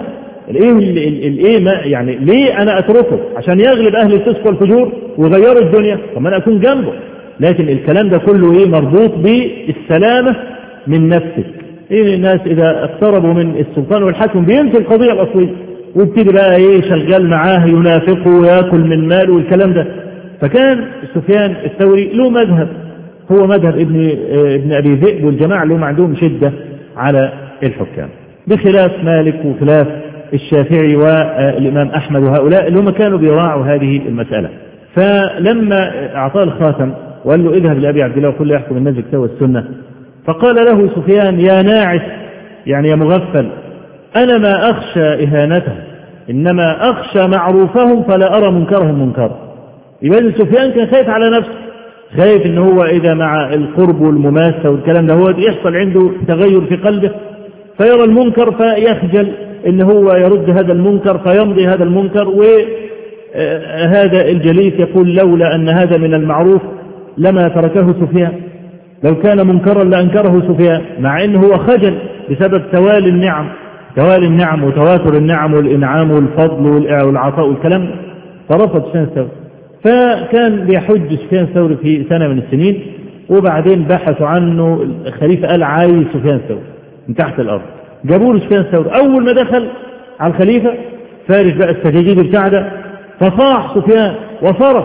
يعني ليه أنا أتركه عشان يغلب أهل الفسق والفجور ويغيروا الدنيا؟ طب أنا أكون جنبه. لكن الكلام ده كله مربوط بالسلامة من نفسك. الناس إذا اقتربوا من السلطان والحاكم بينسوا القضية الأصلية وابتدي بقى شغال معاه ينافقه ويأكل من ماله والكلام ده. فكان سفيان الثوري له مذهب، هو مذهب ابن أبي ذئب والجماعة اللي هم عندهم شدة على الحكام، بخلاف مالك وخلاف الشافعي والإمام أحمد وهؤلاء اللي هم كانوا بيراعوا هذه المسألة. فلما أعطاه الخاتم وقال له اذهب لأبي عبد الله وكل يحكم الناس بالكتاب والسنة، فقال له سفيان يا ناعس، يعني يا مغفل، أنا ما أخشى إهانته إنما أخشى معروفهم فلا أرى منكرهم منكر. يبقى سفيان كان خايف على نفسه، خايف إن هو إذا مع القرب والمماسة والكلام ده هو يحصل عنده تغير في قلبه فيرى المنكر فيخجل إن هو يرد هذا المنكر فيمضي هذا المنكر. وهذا الجليس يقول لولا أن هذا من المعروف لما تركه سفيان، لو كان منكرا لأنكره سفيان، مع أنه هو خجل بسبب توالي النعم وتواتر النعم والإنعام والفضل والعطاء والكلام، فرفض سفيان الثوري. فكان بيحج سفيان الثوري في سنة من السنين، وبعدين بحثوا عنه الخليفة قال عايز سفيان الثوري من تحت الأرض، جابوا له سفيان الثوري. أول ما دخل على الخليفة فارش بقى السجاجيد بتاع ده، فصاح سفيان وصرخ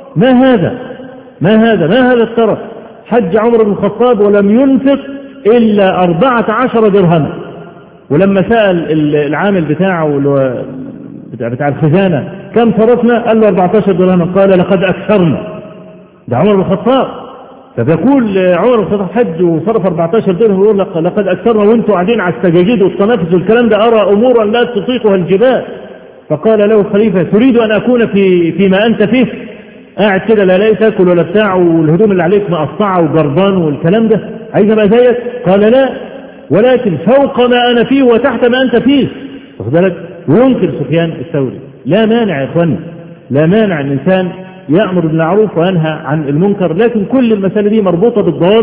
ما هذا الترف؟ حج عمر بن الخطاب ولم ينفق إلا 14 درهم، ولما سأل العامل بتاعه بتاع الخزانة كم صرفنا؟ قال له 14 درهم، قال لقد أكثرنا. ده عمر بن الخطاب، فبيقول عمر بن الخطاب حج وصرف 14 درهم ويقول لقد أكثرنا وانتوا قاعدين على السجاجيد والتنافس والكلام ده، أرى أمورا لا تطيقها الجبال. فقال له الخليفة تريد أن أكون فيما أنت فيه؟ قاعد كده لا لاقي تاكل ولا بتاع والهدوم اللي عليك مقطعه وجربان والكلام ده، عايز ابقى زيك؟ قال لا، ولكن فوق ما انا فيه وتحت ما انت فيه. واخد بالك؟ وينكر سفيان الثوري. لا مانع يا اخواني، لا مانع ان الانسان يأمر بالمعروف وينهى عن المنكر، لكن كل المسألة دي مربوطة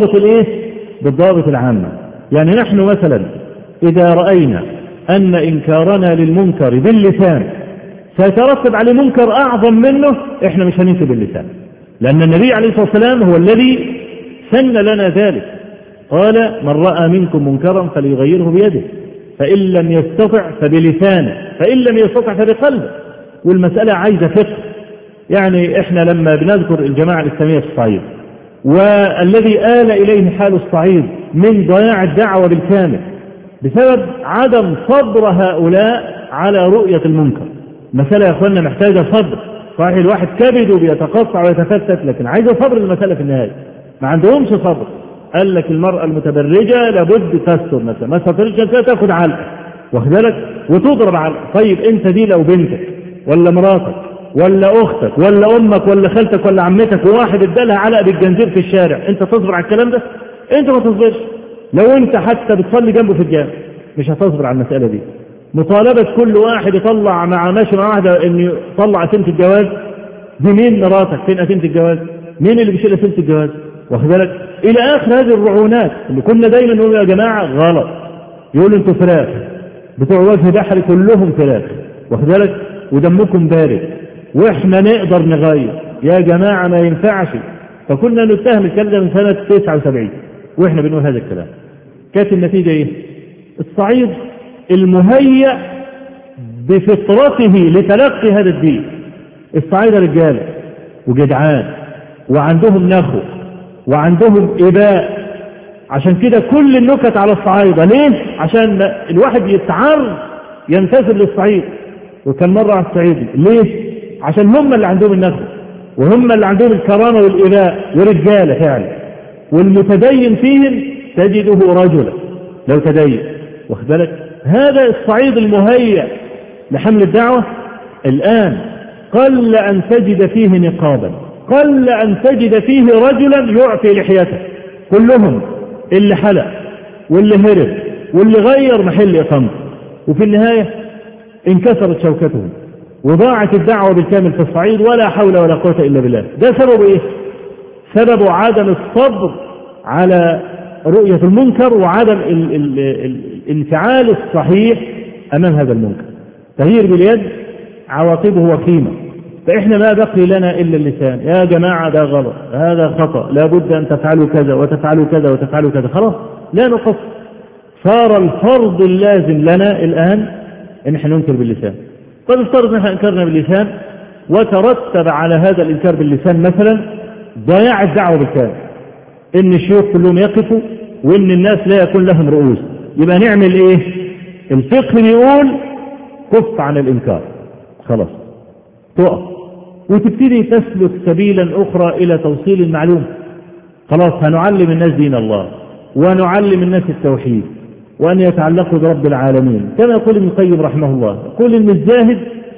بالضوابط العامة. يعني نحن مثلا اذا رأينا ان انكارنا للمنكر باللسان سيترتب عليه منكر أعظم منه، إحنا مش هننكر باللسان، لأن النبي عليه الصلاة والسلام هو الذي سن لنا ذلك. قال من رأى منكم منكرا فليغيره بيده، فإن لم يستطع فبلسانه، فإن لم يستطع فبقلبه. والمسألة عايزة فقه. يعني إحنا لما بنذكر الجماعة الإسلامية في الصعيد والذي آل إليه حال الصعيد من ضياع الدعوة بالكامل بسبب عدم صبر هؤلاء على رؤية المنكر. مسألة يا أخوانا محتاجة صبر. صحيح الواحد كبده بيتقطع ويتفتت، لكن عايزة صبر المسألة في النهاية. ما عندهمش صبر. قال لك المرأة المتبرجة لابد تستر مثلا، ما تسترش تاخد علقة، واخد بالك، وتضرب علقة. طيب انت دي لو بنتك ولا مراتك ولا اختك ولا امك ولا خالتك ولا عمتك وواحد ادالها علقة بالجنزير في الشارع، انت تصبر على الكلام ده؟ انت ما تصبرش. لو انت حتى بتصلي جنبه في الجامع مش هتصبر على المسألة دي. مطالبة كل واحد يطلع ماشي مع واحدة انه يطلع أسئلة الجواز، دي مين مراتك؟ فين أسئلة الجواز؟ مين اللي بيشيل أسئلة الجواز؟ واخد بالك؟ إلى آخر هذه الرعونات اللي كنا دايما نقول يا جماعة غلط. يقولوا انتوا فراخ بتوع وجه بحري كلهم فراخ، واخد بالك، ودمكم بارد واحنا نقدر نغير. يا جماعة ما ينفعش. فكنا نتهم الكلام ده من سنة 79 واحنا بنقول هذا الكلام. كانت النتيجة ايه؟ الصعيد المهيأ بفطرته لتلقي هذا الدين. الصعيدة رجال وجدعان وعندهم نخو وعندهم إباء. عشان كده كل النكت على الصعيدة. ليه؟ عشان الواحد يتعرض ينتسب للصعيد. وكان مرة على الصعيد ليه؟ عشان هم اللي عندهم النخوة وهم اللي عندهم الكرامة والإباء ورجالة فعلا، والمتدين فيهم تجده رجلا لو تدين. واخد بالك؟ هذا الصعيد المهيأ لحمل الدعوة الآن قل أن تجد فيه نقابا، قل أن تجد فيه رجلا يعفي لحيته، كلهم اللي حلق واللي هرب واللي غير محل إقامته، وفي النهاية انكسرت شوكتهم وضاعت الدعوة بالكامل في الصعيد ولا حول ولا قوة إلا بالله. ده سبب إيه؟ سبب عدم الصبر على رؤية المنكر وعدم الانفعال الصحيح أمام هذا المنكر. تغيير باليد عواقبه وخيمة، فإحنا ما بقي لنا إلا اللسان، يا جماعة ده غلط، هذا خطأ، لابد أن تفعلوا كذا وتفعلوا كذا وتفعلوا كذا، خلاص لا نقص. صار الفرض اللازم لنا الآن إن احنا ننكر باللسان. طيب افترض نحن انكرنا باللسان وترتب على هذا الانكار باللسان مثلا ضياع الدعوة بالكامل، ان الشيوخ كلهم يقفوا وان الناس لا يكون لهم رؤوس، يبقى نعمل ايه؟ الفقه يقول كف عن الانكار، خلاص تقف وتبتدي تسلك سبيلا اخرى الى توصيل المعلومة. خلاص هنعلم الناس دين الله ونعلم الناس التوحيد وأن يتعلقوا برب العالمين، كما يقول ابن القيم رحمه الله، يقول إن الزاهد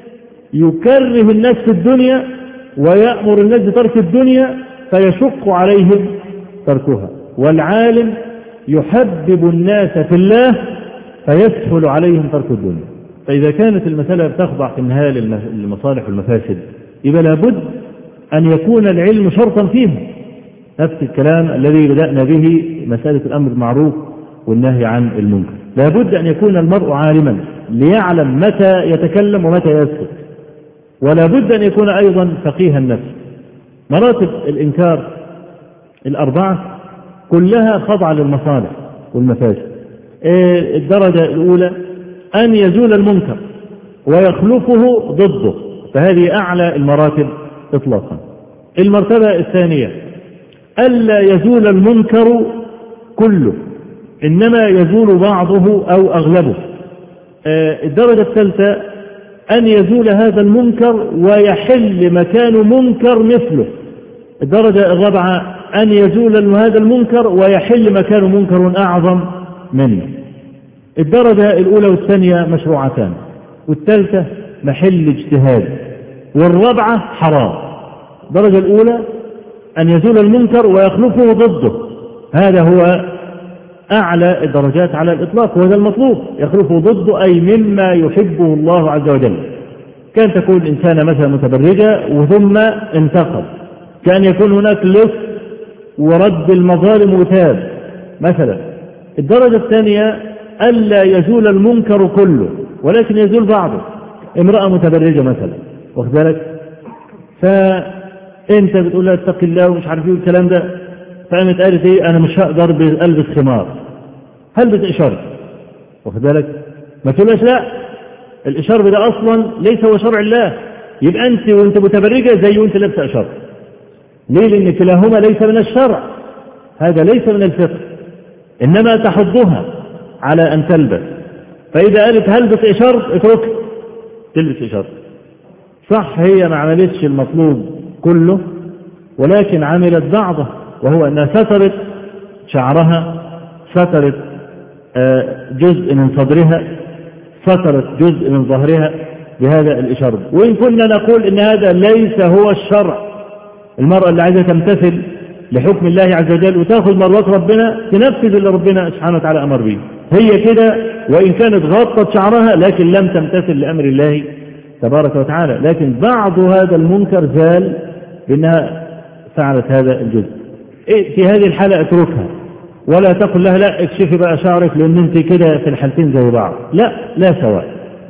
يكره الناس في الدنيا ويأمر الناس بترك الدنيا فيشق عليهم تركها، والعالم يحبب الناس في الله فيسهل عليهم ترك الدنيا. فإذا كانت المسألة بتخضع في النهاية للمصالح والمفاسد يبقى لابد أن يكون العلم شرطا فيها. نفس الكلام الذي بدأنا به مسألة الأمر بالمعروف والنهي عن المنكر، لابد أن يكون المرء عالما ليعلم متى يتكلم ومتى يسكت، ولا بد أن يكون أيضا فقيه النفس. مراتب الإنكار الأربعة كلها خاضعة للمصالح والمفاسد. الدرجة الأولى أن يزول المنكر ويخلفه ضده، فهذه أعلى المراتب إطلاقا. المرتبة الثانية ألا يزول المنكر كله إنما يزول بعضه أو أغلبه. الدرجة الثالثة أن يزول هذا المنكر ويحل مكان منكر مثله. الدرجة الرابعة أن يزول هذا المنكر ويحل مكان منكر أعظم منه. الدرجة الأولى والثانية مشروعتان، والثالثة محل اجتهاد، والرابعة حرام. الدرجة الأولى أن يزول المنكر ويخلفه ضده، هذا هو أعلى الدرجات على الإطلاق وهذا المطلوب، يخلفه ضده أي مما يحبه الله عز وجل. كان تكون إنسانة مثلا متبرجة وثم انتقل، كان يكون هناك لص ورد المظالم وتاب مثلا. الدرجة الثانية ألا يزول المنكر كله ولكن يزول بعضه، امرأة متبرجة مثلا واخد بالك، فأنت بتقول لها اتق الله ومش عارف ايه الكلام ده، فقامت قالت ايه أنا مش هقدر ألبس خمار، هلبس إشارة واخد بالك، ما تقولش لا الإشارة ده أصلا ليس هو شرع الله، يبقى أنت وأنت متبرجة زي وأنت لابسة إشارة. ليه؟ لأن كلاهما ليس من الشرع، هذا ليس من الفقه، إنما تحضها على أن تلبس. فإذا قالت هلبس إشارة اترك تلبس إشارة، صح هي ما عملتش المطلوب كله ولكن عملت بعضه، وهو أنها سترت شعرها، سترت جزء من صدرها، سترت جزء من ظهرها بهذا الإشارة. وإن كنا نقول إن هذا ليس هو الشرع، المرأة اللي عايزة تمتثل لحكم الله عز وجل وتأخذ مرات ربنا تنفذ اللي ربنا سبحانه وتعالى أمر به، هي كده وإن كانت غطت شعرها لكن لم تمتثل لأمر الله تبارك وتعالى. لكن بعض هذا المنكر زال بأنها فعلت هذا الجزء. في هذه الحالة اتركها ولا تقل لها لا اكشفي بقى شعرك لأن انت كده في الحالتين زي بعض، لا سواء.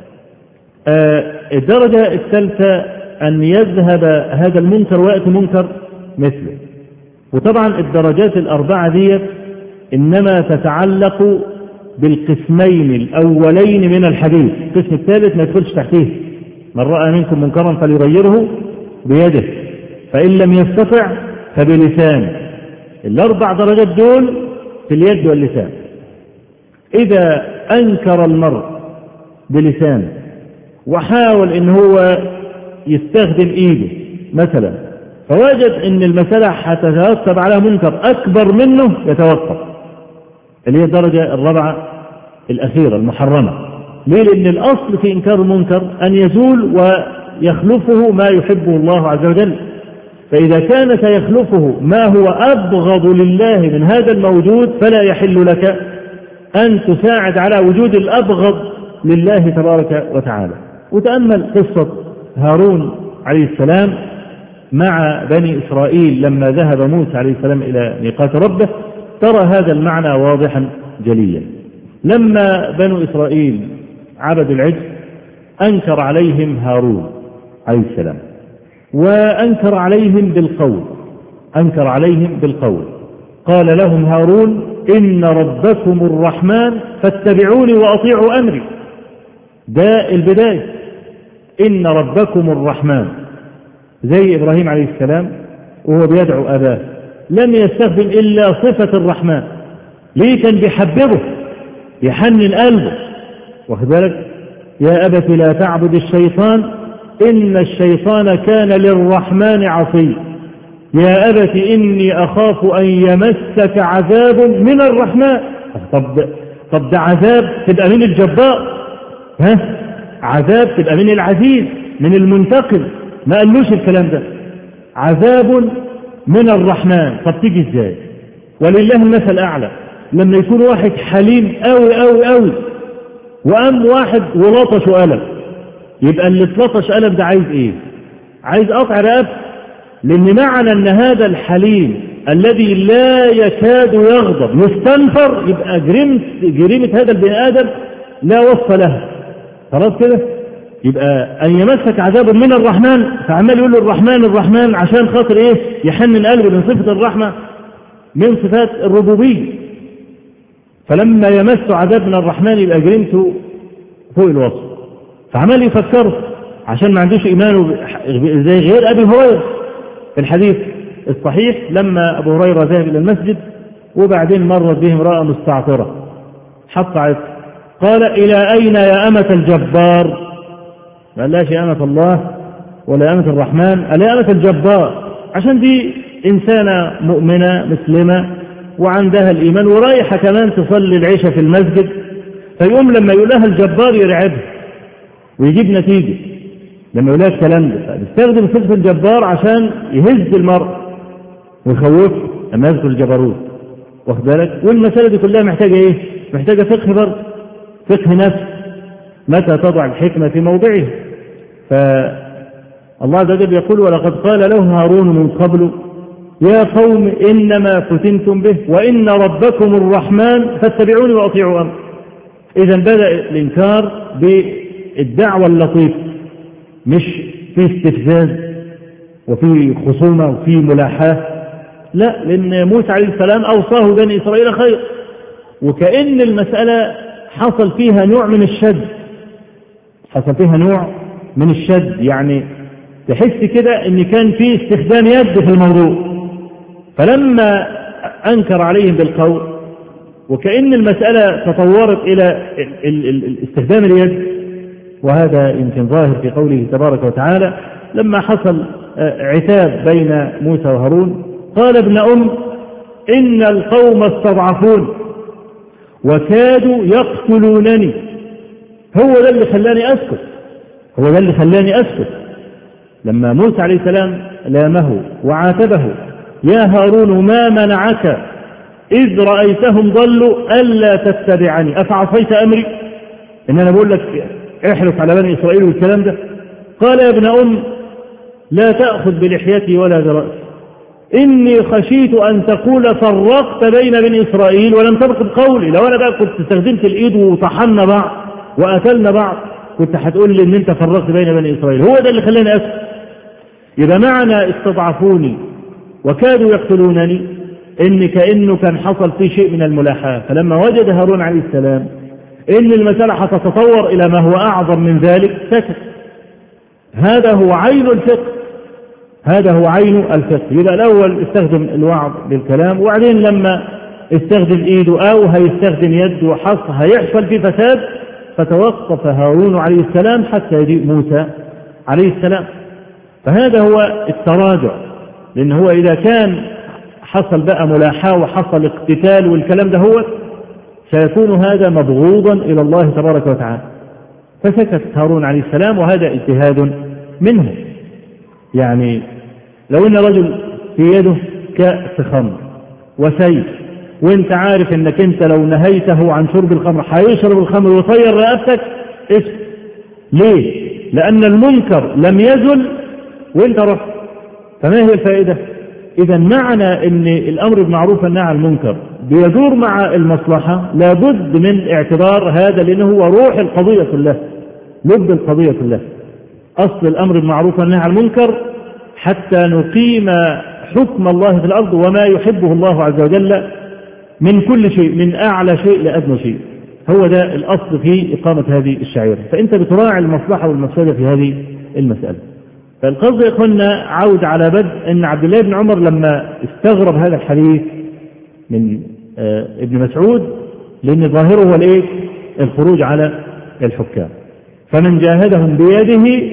الدرجة الثالثة أن يذهب هذا المنكر ويأتي منكر مثله. وطبعا الدرجات الأربعة دي إنما تتعلق بالقسمين الأولين من الحديث، القسم الثالث ما يدخلش تحتيه. من رأى منكم منكرا فليغيره بيده فإن لم يستطع فبلسانه. الأربع درجات دول في اليد واللسان. إذا أنكر المرء بلسانه وحاول إن هو يستخدم ايده مثلا، فوجد ان المسألة هتترتب على منكر اكبر منه يتوقف، اللي هي الدرجة الرابعة الاخيرة المحرمة. ليه؟ لان الاصل في انكار المنكر ان يزول ويخلفه ما يحبه الله عز وجل، فاذا كان سيخلفه ما هو ابغض لله من هذا الموجود فلا يحل لك ان تساعد على وجود الابغض لله تبارك وتعالى. وتأمل قصة هارون عليه السلام مع بني إسرائيل لما ذهب موسى عليه السلام إلى ميقات ربه، ترى هذا المعنى واضحا جليا. لما بنو إسرائيل عبدوا العجل أنكر عليهم هارون عليه السلام، وأنكر عليهم بالقول، قال لهم هارون إن ربكم الرحمن فاتبعوني وأطيعوا أمري. ده البداية، إن ربكم الرحمن، زي إبراهيم عليه السلام وهو بيدعو أباه لم يستخدم إلا صفة الرحمن. ليه؟ كان بيحببه، يحنن قلبه، واخد بالك؟ يا أبت لا تعبد الشيطان إن الشيطان كان للرحمن عصيا، يا أبت إني أخاف أن يمسك عذاب من الرحمن. طب ده عذاب تبقى من الجبار، عذاب تبقى من العزيز من المنتقم، ما قالوش الكلام ده، عذاب من الرحمن. طب تيجي ازاي؟ ولله المثل الأعلى، لما يكون واحد حليم قوي قوي قوي وقام واحد ولطش وقلم، يبقى اللي اتلطش قلم ده عايز ايه؟ عايز قطع رقبته، لان معنى ان هذا الحليم الذي لا يكاد يغضب يستنفر، يبقى جريمة هذا البني آدم لا وصف لها، خلاص كده. يبقى أن يمسك عذاب من الرحمن، فعمال يقول له الرحمن عشان خاطر ايه؟ يحنن قلبه، من صفة الرحمة من صفات الربوبية. فلما يمس عذاب من الرحمن يبقى جريمته فوق الوصف، فعمال يفكره عشان ما عندوش إيمانه زي غير أبي هريرة في الحديث الصحيح، لما أبو هريرة ذهب إلى المسجد وبعدين مرت به امرأة مستعطرة حط عصا، قال إلى أين يا أمة الجبار؟ ما قالهاش يا أمة الله ولا أمة الرحمن، قال يا أمة الجبار، عشان دي إنسانة مؤمنة مسلمة وعندها الإيمان ورايحة كمان تصلي العشاء في المسجد، فيقوم لما يقول لها الجبار يرعبها ويجيب نتيجة. لما يقول لها الكلام ده بيستخدم صفة الجبار عشان يهز المرء ويخوفه لما يذكر الجبروت، واخد بالك؟ والمسألة دي كلها محتاجة ايه؟ محتاجة فقه برضه، فقه نفس، متى تضع الحكمة في موضعه. فالله عز وجل يقول ولقد قال له هارون من قبل يا قوم إنما فتنتم به وإن ربكم الرحمن فاتبعوني وأطيعوا أمري. إذا بدأ الإنكار بالدعوة اللطيفة، مش في استفزاز وفي خصومة وفي ملاحاة، لا، لأن موسى عليه السلام أوصاه بني إسرائيل خير، وكأن المسألة حصل فيها نوع من الشد، يعني تحس كده ان كان في استخدام يد في الموضوع. فلما انكر عليهم بالقول وكأن المسألة تطورت الى استخدام اليد، وهذا يمكن ظاهر في قوله تبارك وتعالى لما حصل عتاب بين موسى وهارون، قال ابن إن القوم استضعفون وكادوا يقتلونني. هو ده اللي خلاني أسكت، لما موسى عليه السلام لامه وعاتبه يا هارون ما منعك إذ رأيتهم ضلوا ألا تتبعني أفعصيت أمري؟ إن أنا بقول لك احرص على بني إسرائيل والكلام ده. قال يا ابن لا تأخذ بلحيتي ولا برأسي إني خشيت أن تقول فرقت بين بني إسرائيل ولم ترقب قولي. لو أنا بقى كنت استخدمت الإيد وطحنا بعض وقتلنا بعض كنت هتقول لي إن أنت فرقت بين بني إسرائيل. هو ده اللي خلاني أسكت. يبقى معنى استضعفوني وكادوا يقتلونني إن كأنه كان حصل فيه شيء من الملاحاة. فلما وجد هارون عليه السلام إن المسألة هتتطور إلى ما هو أعظم من ذلك سكت. هذا هو عين الفقه. يبقى الأول استخدم الوعظ بالكلام، وبعدين لما استخدم إيده أو هيستخدم يده وحص هيحصل فيه فساد، فتوقف هارون عليه السلام حتى يجيء موسى عليه السلام. فهذا هو التراجع، لأن هو إذا كان حصل بقى ملاحاة وحصل اقتتال والكلام ده هو سيكون هذا مبغوضا إلى الله تبارك وتعالى. فسكت هارون عليه السلام، وهذا اجتهاد منه. يعني لو إن رجل في يده كأس خمر وسيف، وانت عارف انك انت لو نهيته عن شرب الخمر هيشرب الخمر ويطير رقبتك، اسم ليه؟ لأن المنكر لم يزل وانت رحت. فما هي الفائدة؟ إذا معنى ان الأمر بالمعروف والنهي عن المنكر بيدور مع المصلحة لابد من اعتبار هذا، لأنه هو روح القضية كلها، لب القضية كلها. أصل الأمر بالمعروف والنهي عن المنكر حتى نقيم حكم الله في الأرض وما يحبه الله عز وجل من كل شيء، من أعلى شيء لأدنى شيء. هو ده الأصل في إقامة هذه الشعيرة. فأنت بتراعي المصلحة والمفسدة في هذه المسألة. فالقصد يا إخوانا عود على بدء أن عبد الله بن عمر لما استغرب هذا الحديث من ابن مسعود، لأن ظاهره هو الإيه؟ الخروج على الحكام. فمن جاهدهم بيده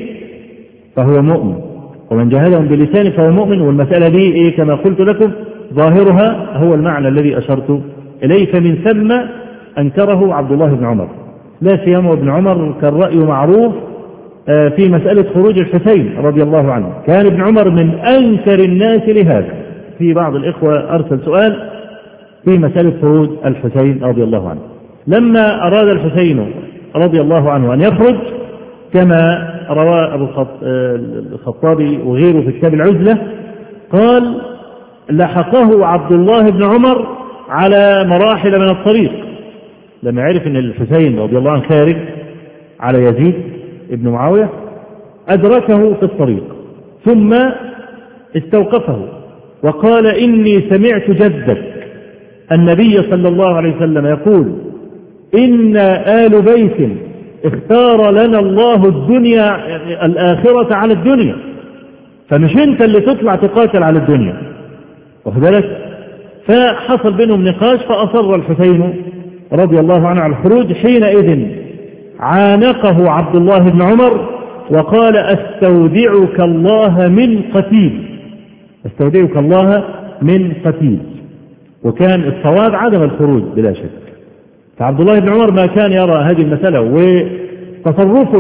فهو مؤمن، ومن جاهدهم بلسانه فهو مؤمن. والمسألة دي إيه؟ كما قلت لكم ظاهرها هو المعنى الذي أشرت إليه. فمن ثم أنكره عبد الله بن عمر، لا سيما ابن عمر كان رأيه معروف في مسألة خروج الحسين رضي الله عنه. كان ابن عمر من أنكر الناس لهذا. في بعض الإخوة أرسل سؤال في مسألة خروج الحسين رضي الله عنه. لما أراد الحسين رضي الله عنه أن يخرج كما روى أبو الخطابي وغيره في كتاب العزلة، قال لحقه عبد الله بن عمر على مراحل من الطريق. لما عرف أن الحسين رضي الله عنه خارج على يزيد ابن معاوية أدركه في الطريق ثم استوقفه وقال إني سمعت جدك النبي صلى الله عليه وسلم يقول إن آل بيت اختار لنا الله الدنيا الآخرة على الدنيا، فمش انت اللي تطلع تقاتل على الدنيا. واخد بالك؟ فحصل بينهم نقاش، فأصر الحسين رضي الله عنه على الخروج. حينئذ عانقه عبد الله بن عمر وقال استودعك الله من قتيل، استودعك الله من قتيل. وكان الصواب عدم الخروج بلا شك. فعبد الله بن عمر ما كان يرى هذه المسألة، وتصرفه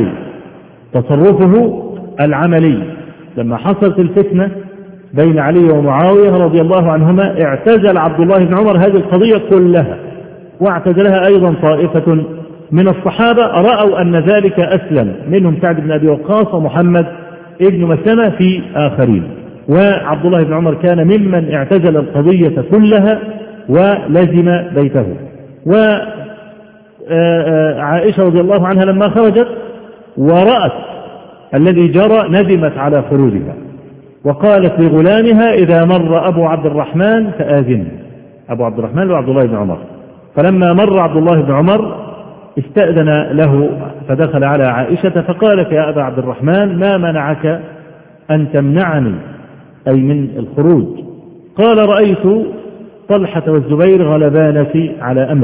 العملي لما حصلت الفتنة بين علي ومعاوية رضي الله عنهما اعتزل عبد الله بن عمر هذه القضية كلها، واعتزلها أيضا طائفة من الصحابة رأوا أن ذلك أسلم، منهم سعد بن أبي وقاص ومحمد ابن مسلمة في آخرين. وعبد الله بن عمر كان ممن اعتزل القضية كلها ولزم بيته. وعائشة رضي الله عنها لما خرجت ورأت الذي جرى ندمت على خروجها، وقالت لغلامها إذا مر أبو عبد الرحمن فآذن. أبو عبد الرحمن وعبد الله بن عمر. فلما مر عبد الله بن عمر استأذن له فدخل على عائشة فقالت يا أبا عبد الرحمن ما منعك أن تمنعني أي من الخروج؟ قال رأيت طلحة والزبير غلباك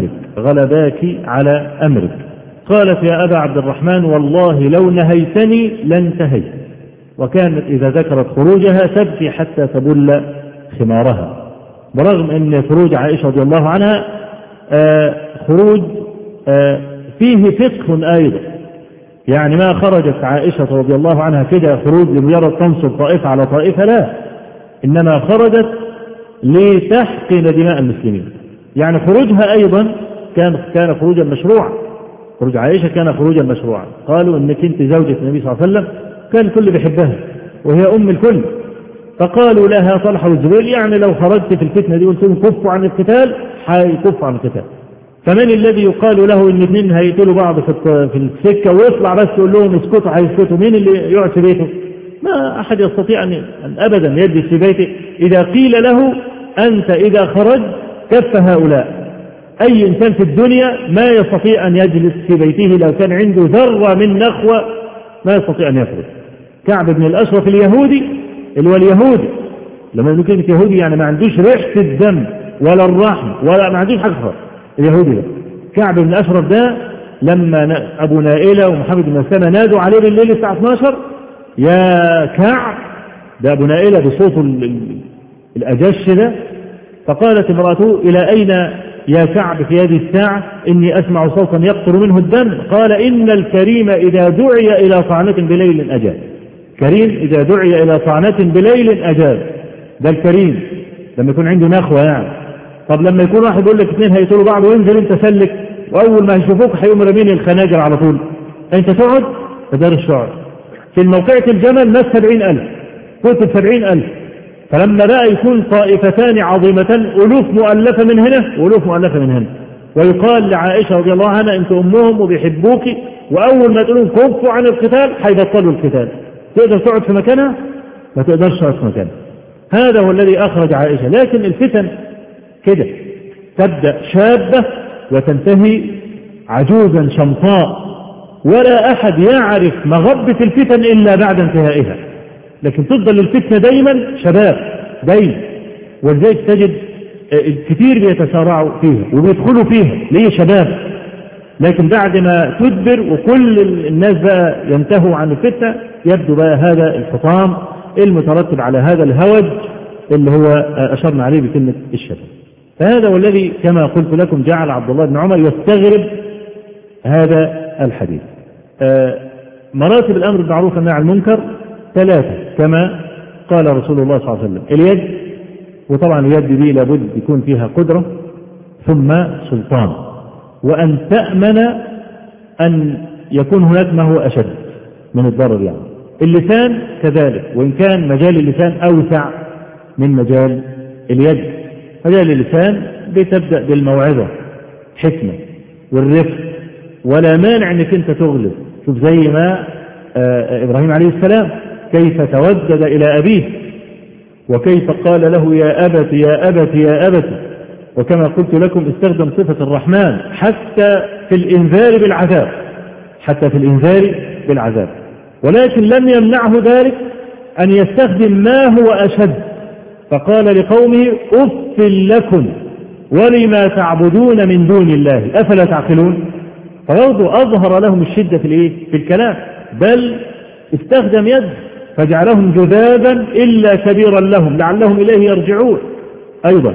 على أمرك. قالت يا أبا عبد الرحمن والله لو نهيتني لانتهيت. وكانت إذا ذكرت خروجها تبكي حتى تبل خمارها، برغم أن خروج عائشة رضي الله عنها خروج فيه فقه أيضا. يعني ما خرجت عائشة رضي الله عنها كده خروج لمجرد تنصب طائفة على طائفة، لا، إنما خرجت لتحقن دماء المسلمين. يعني خروجها أيضا كان خروجا مشروعا. خروج عائشة كان خروجا مشروعا. قالوا إنك أنت زوجة النبي صلى الله عليه وسلم، كان الكل بيحبها وهي أم الكل. فقالوا لها طلحة والزبير يعني لو خرجت في الفتنة دي قلت لهم كفوا عن القتال هيكفوا عن القتال. فمن الذي يقال له ان اثنين هيقتلوا بعض في السكة ويطلع بس يقول لهم اسكتوا هيسكتوا؟ مين اللي يقعد في بيته؟ ما أحد يستطيع أن أبدا يجلس في بيته. إذا قيل له أنت إذا خرج كف هؤلاء، أي إنسان في الدنيا ما يستطيع أن يجلس في بيته لو كان عنده ذرة من نخوة ما يستطيع أن يخرج. كعب بن الأشرف اليهودي اللي هو اليهودي، لما نقول كلمة يهودي يعني ما عندوش ريحة الدم ولا الرحم ولا ما عندوش حاجة خالص. اليهودي ده كعب بن الأشرف ده لما أبو نائلة ومحمد بن مسلمة نادوا عليه بالليل الساعة 12 يا كعب، ده أبو نائلة بصوت الأجش ده. فقالت امرأته: إلى أين يا كعب في هذه الساعة؟ إني أسمع صوتا يقطر منه الدم. قال: إن الكريم إذا دعي إلى طعنة بليل أجاب. كريم إذا دعي إلى طعنة بليل أجاب. ده الكريم لما يكون عنده نخوة يعني. طب لما يكون واحد يقول لك اثنين هيقتلوا بعض وينزل انت سلك، واول ما يشوفوك هيقوموا رامين الخناجر على طول، انت تقعد فدار الشعر. في موقعة الجمل ناس 70,000 قتل 70,000. فلما بقى يكون طائفتان عظيمتان ألوف مؤلفة من هنا وألوف مؤلفة من هنا، ويقال لعائشة رضي الله عنها: انت أمهم وبيحبوك، وأول ما تقولون كفوا عن القتال هيبطلوا القتال. تقدر تقعد في مكانها؟ ما تقدرش تقعد في مكانها. هذا هو الذي أخرج عائشة. لكن الفتن كده تبدأ شابة وتنتهي عجوزا شمطاء، ولا أحد يعرف مغبة الفتن إلا بعد انتهائها. لكن تفضل الفتنة دايما شباب دايما، ولذلك تجد كثير بيتسارعوا فيها وبيدخلوا فيها ليه شباب، لكن بعد ما تدبر وكل الناس بقى ينتهوا عن الفتنة يبدو بقى هذا الحطام المترتب على هذا الهوج اللي هو أشرنا عليه بكلمة الشباب. فهذا والذي كما قلت لكم جعل عبد الله بن عمر يستغرب هذا الحديث. مراتب الأمر بالمعروف والنهي عن المنكر 3 كما قال رسول الله صلى الله عليه وسلم: اليد، وطبعا اليد دي لابد يكون فيها قدرة، ثم سلطان، وأن تأمن أن يكون هناك ما هو أشد من الضرر يعني. اللسان كذلك، وإن كان مجال اللسان أوسع من مجال اليد. مجال اللسان بتبدأ بالموعظة، حكمة والرفق، ولا مانع أنك أنت تغلب. شوف زي ما إبراهيم عليه السلام كيف تودد إلى أبيه، وكيف قال له: يا أبت يا أبت يا أبت. وكما قلت لكم استخدم صفة الرحمن حتى في الإنذار بالعذاب، حتى في الإنذار بالعذاب. ولكن لم يمنعه ذلك أن يستخدم ما هو أشد، فقال لقومه: أف لكم ولما تعبدون من دون الله أفلا تعقلون. فبرضه أظهر لهم الشدة في الكلام، بل استخدم يد فجعلهم جذابا إلا كبيرا لهم لعلهم إليه يرجعون. أيضا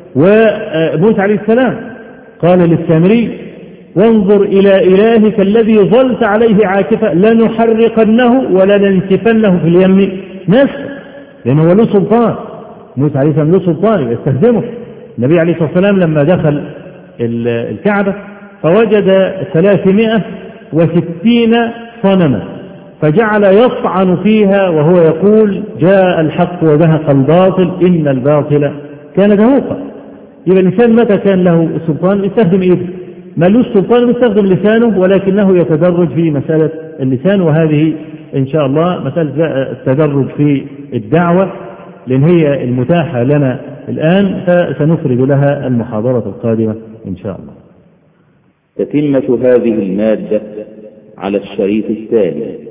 وموسى عليه السلام قال للسامري: وانظر إلى إلهك الذي ظلت عليه عاكفا لنحرقنه ولننسفنه في اليم نسفا، لأنه له سلطان. موسى عليه السلام له سلطان يستخدمه. النبي عليه الصلاة والسلام لما دخل الكعبة فوجد 360 صنما، فجعل يطعن فيها وهو يقول: جاء الحق وزهق الباطل إن الباطل كان زهوقا. يبقى الإنسان متى كان له السلطان يستخدم إيده، ما له السلطان يستخدم لسانه، ولكنه يتدرج في مسألة اللسان. وهذه إن شاء الله مسألة التدرج في الدعوة، لأن هي المتاحة لنا الآن، فسنفرد لها المحاضرة القادمة إن شاء الله. تتمة هذه المادة على الشريط التالي.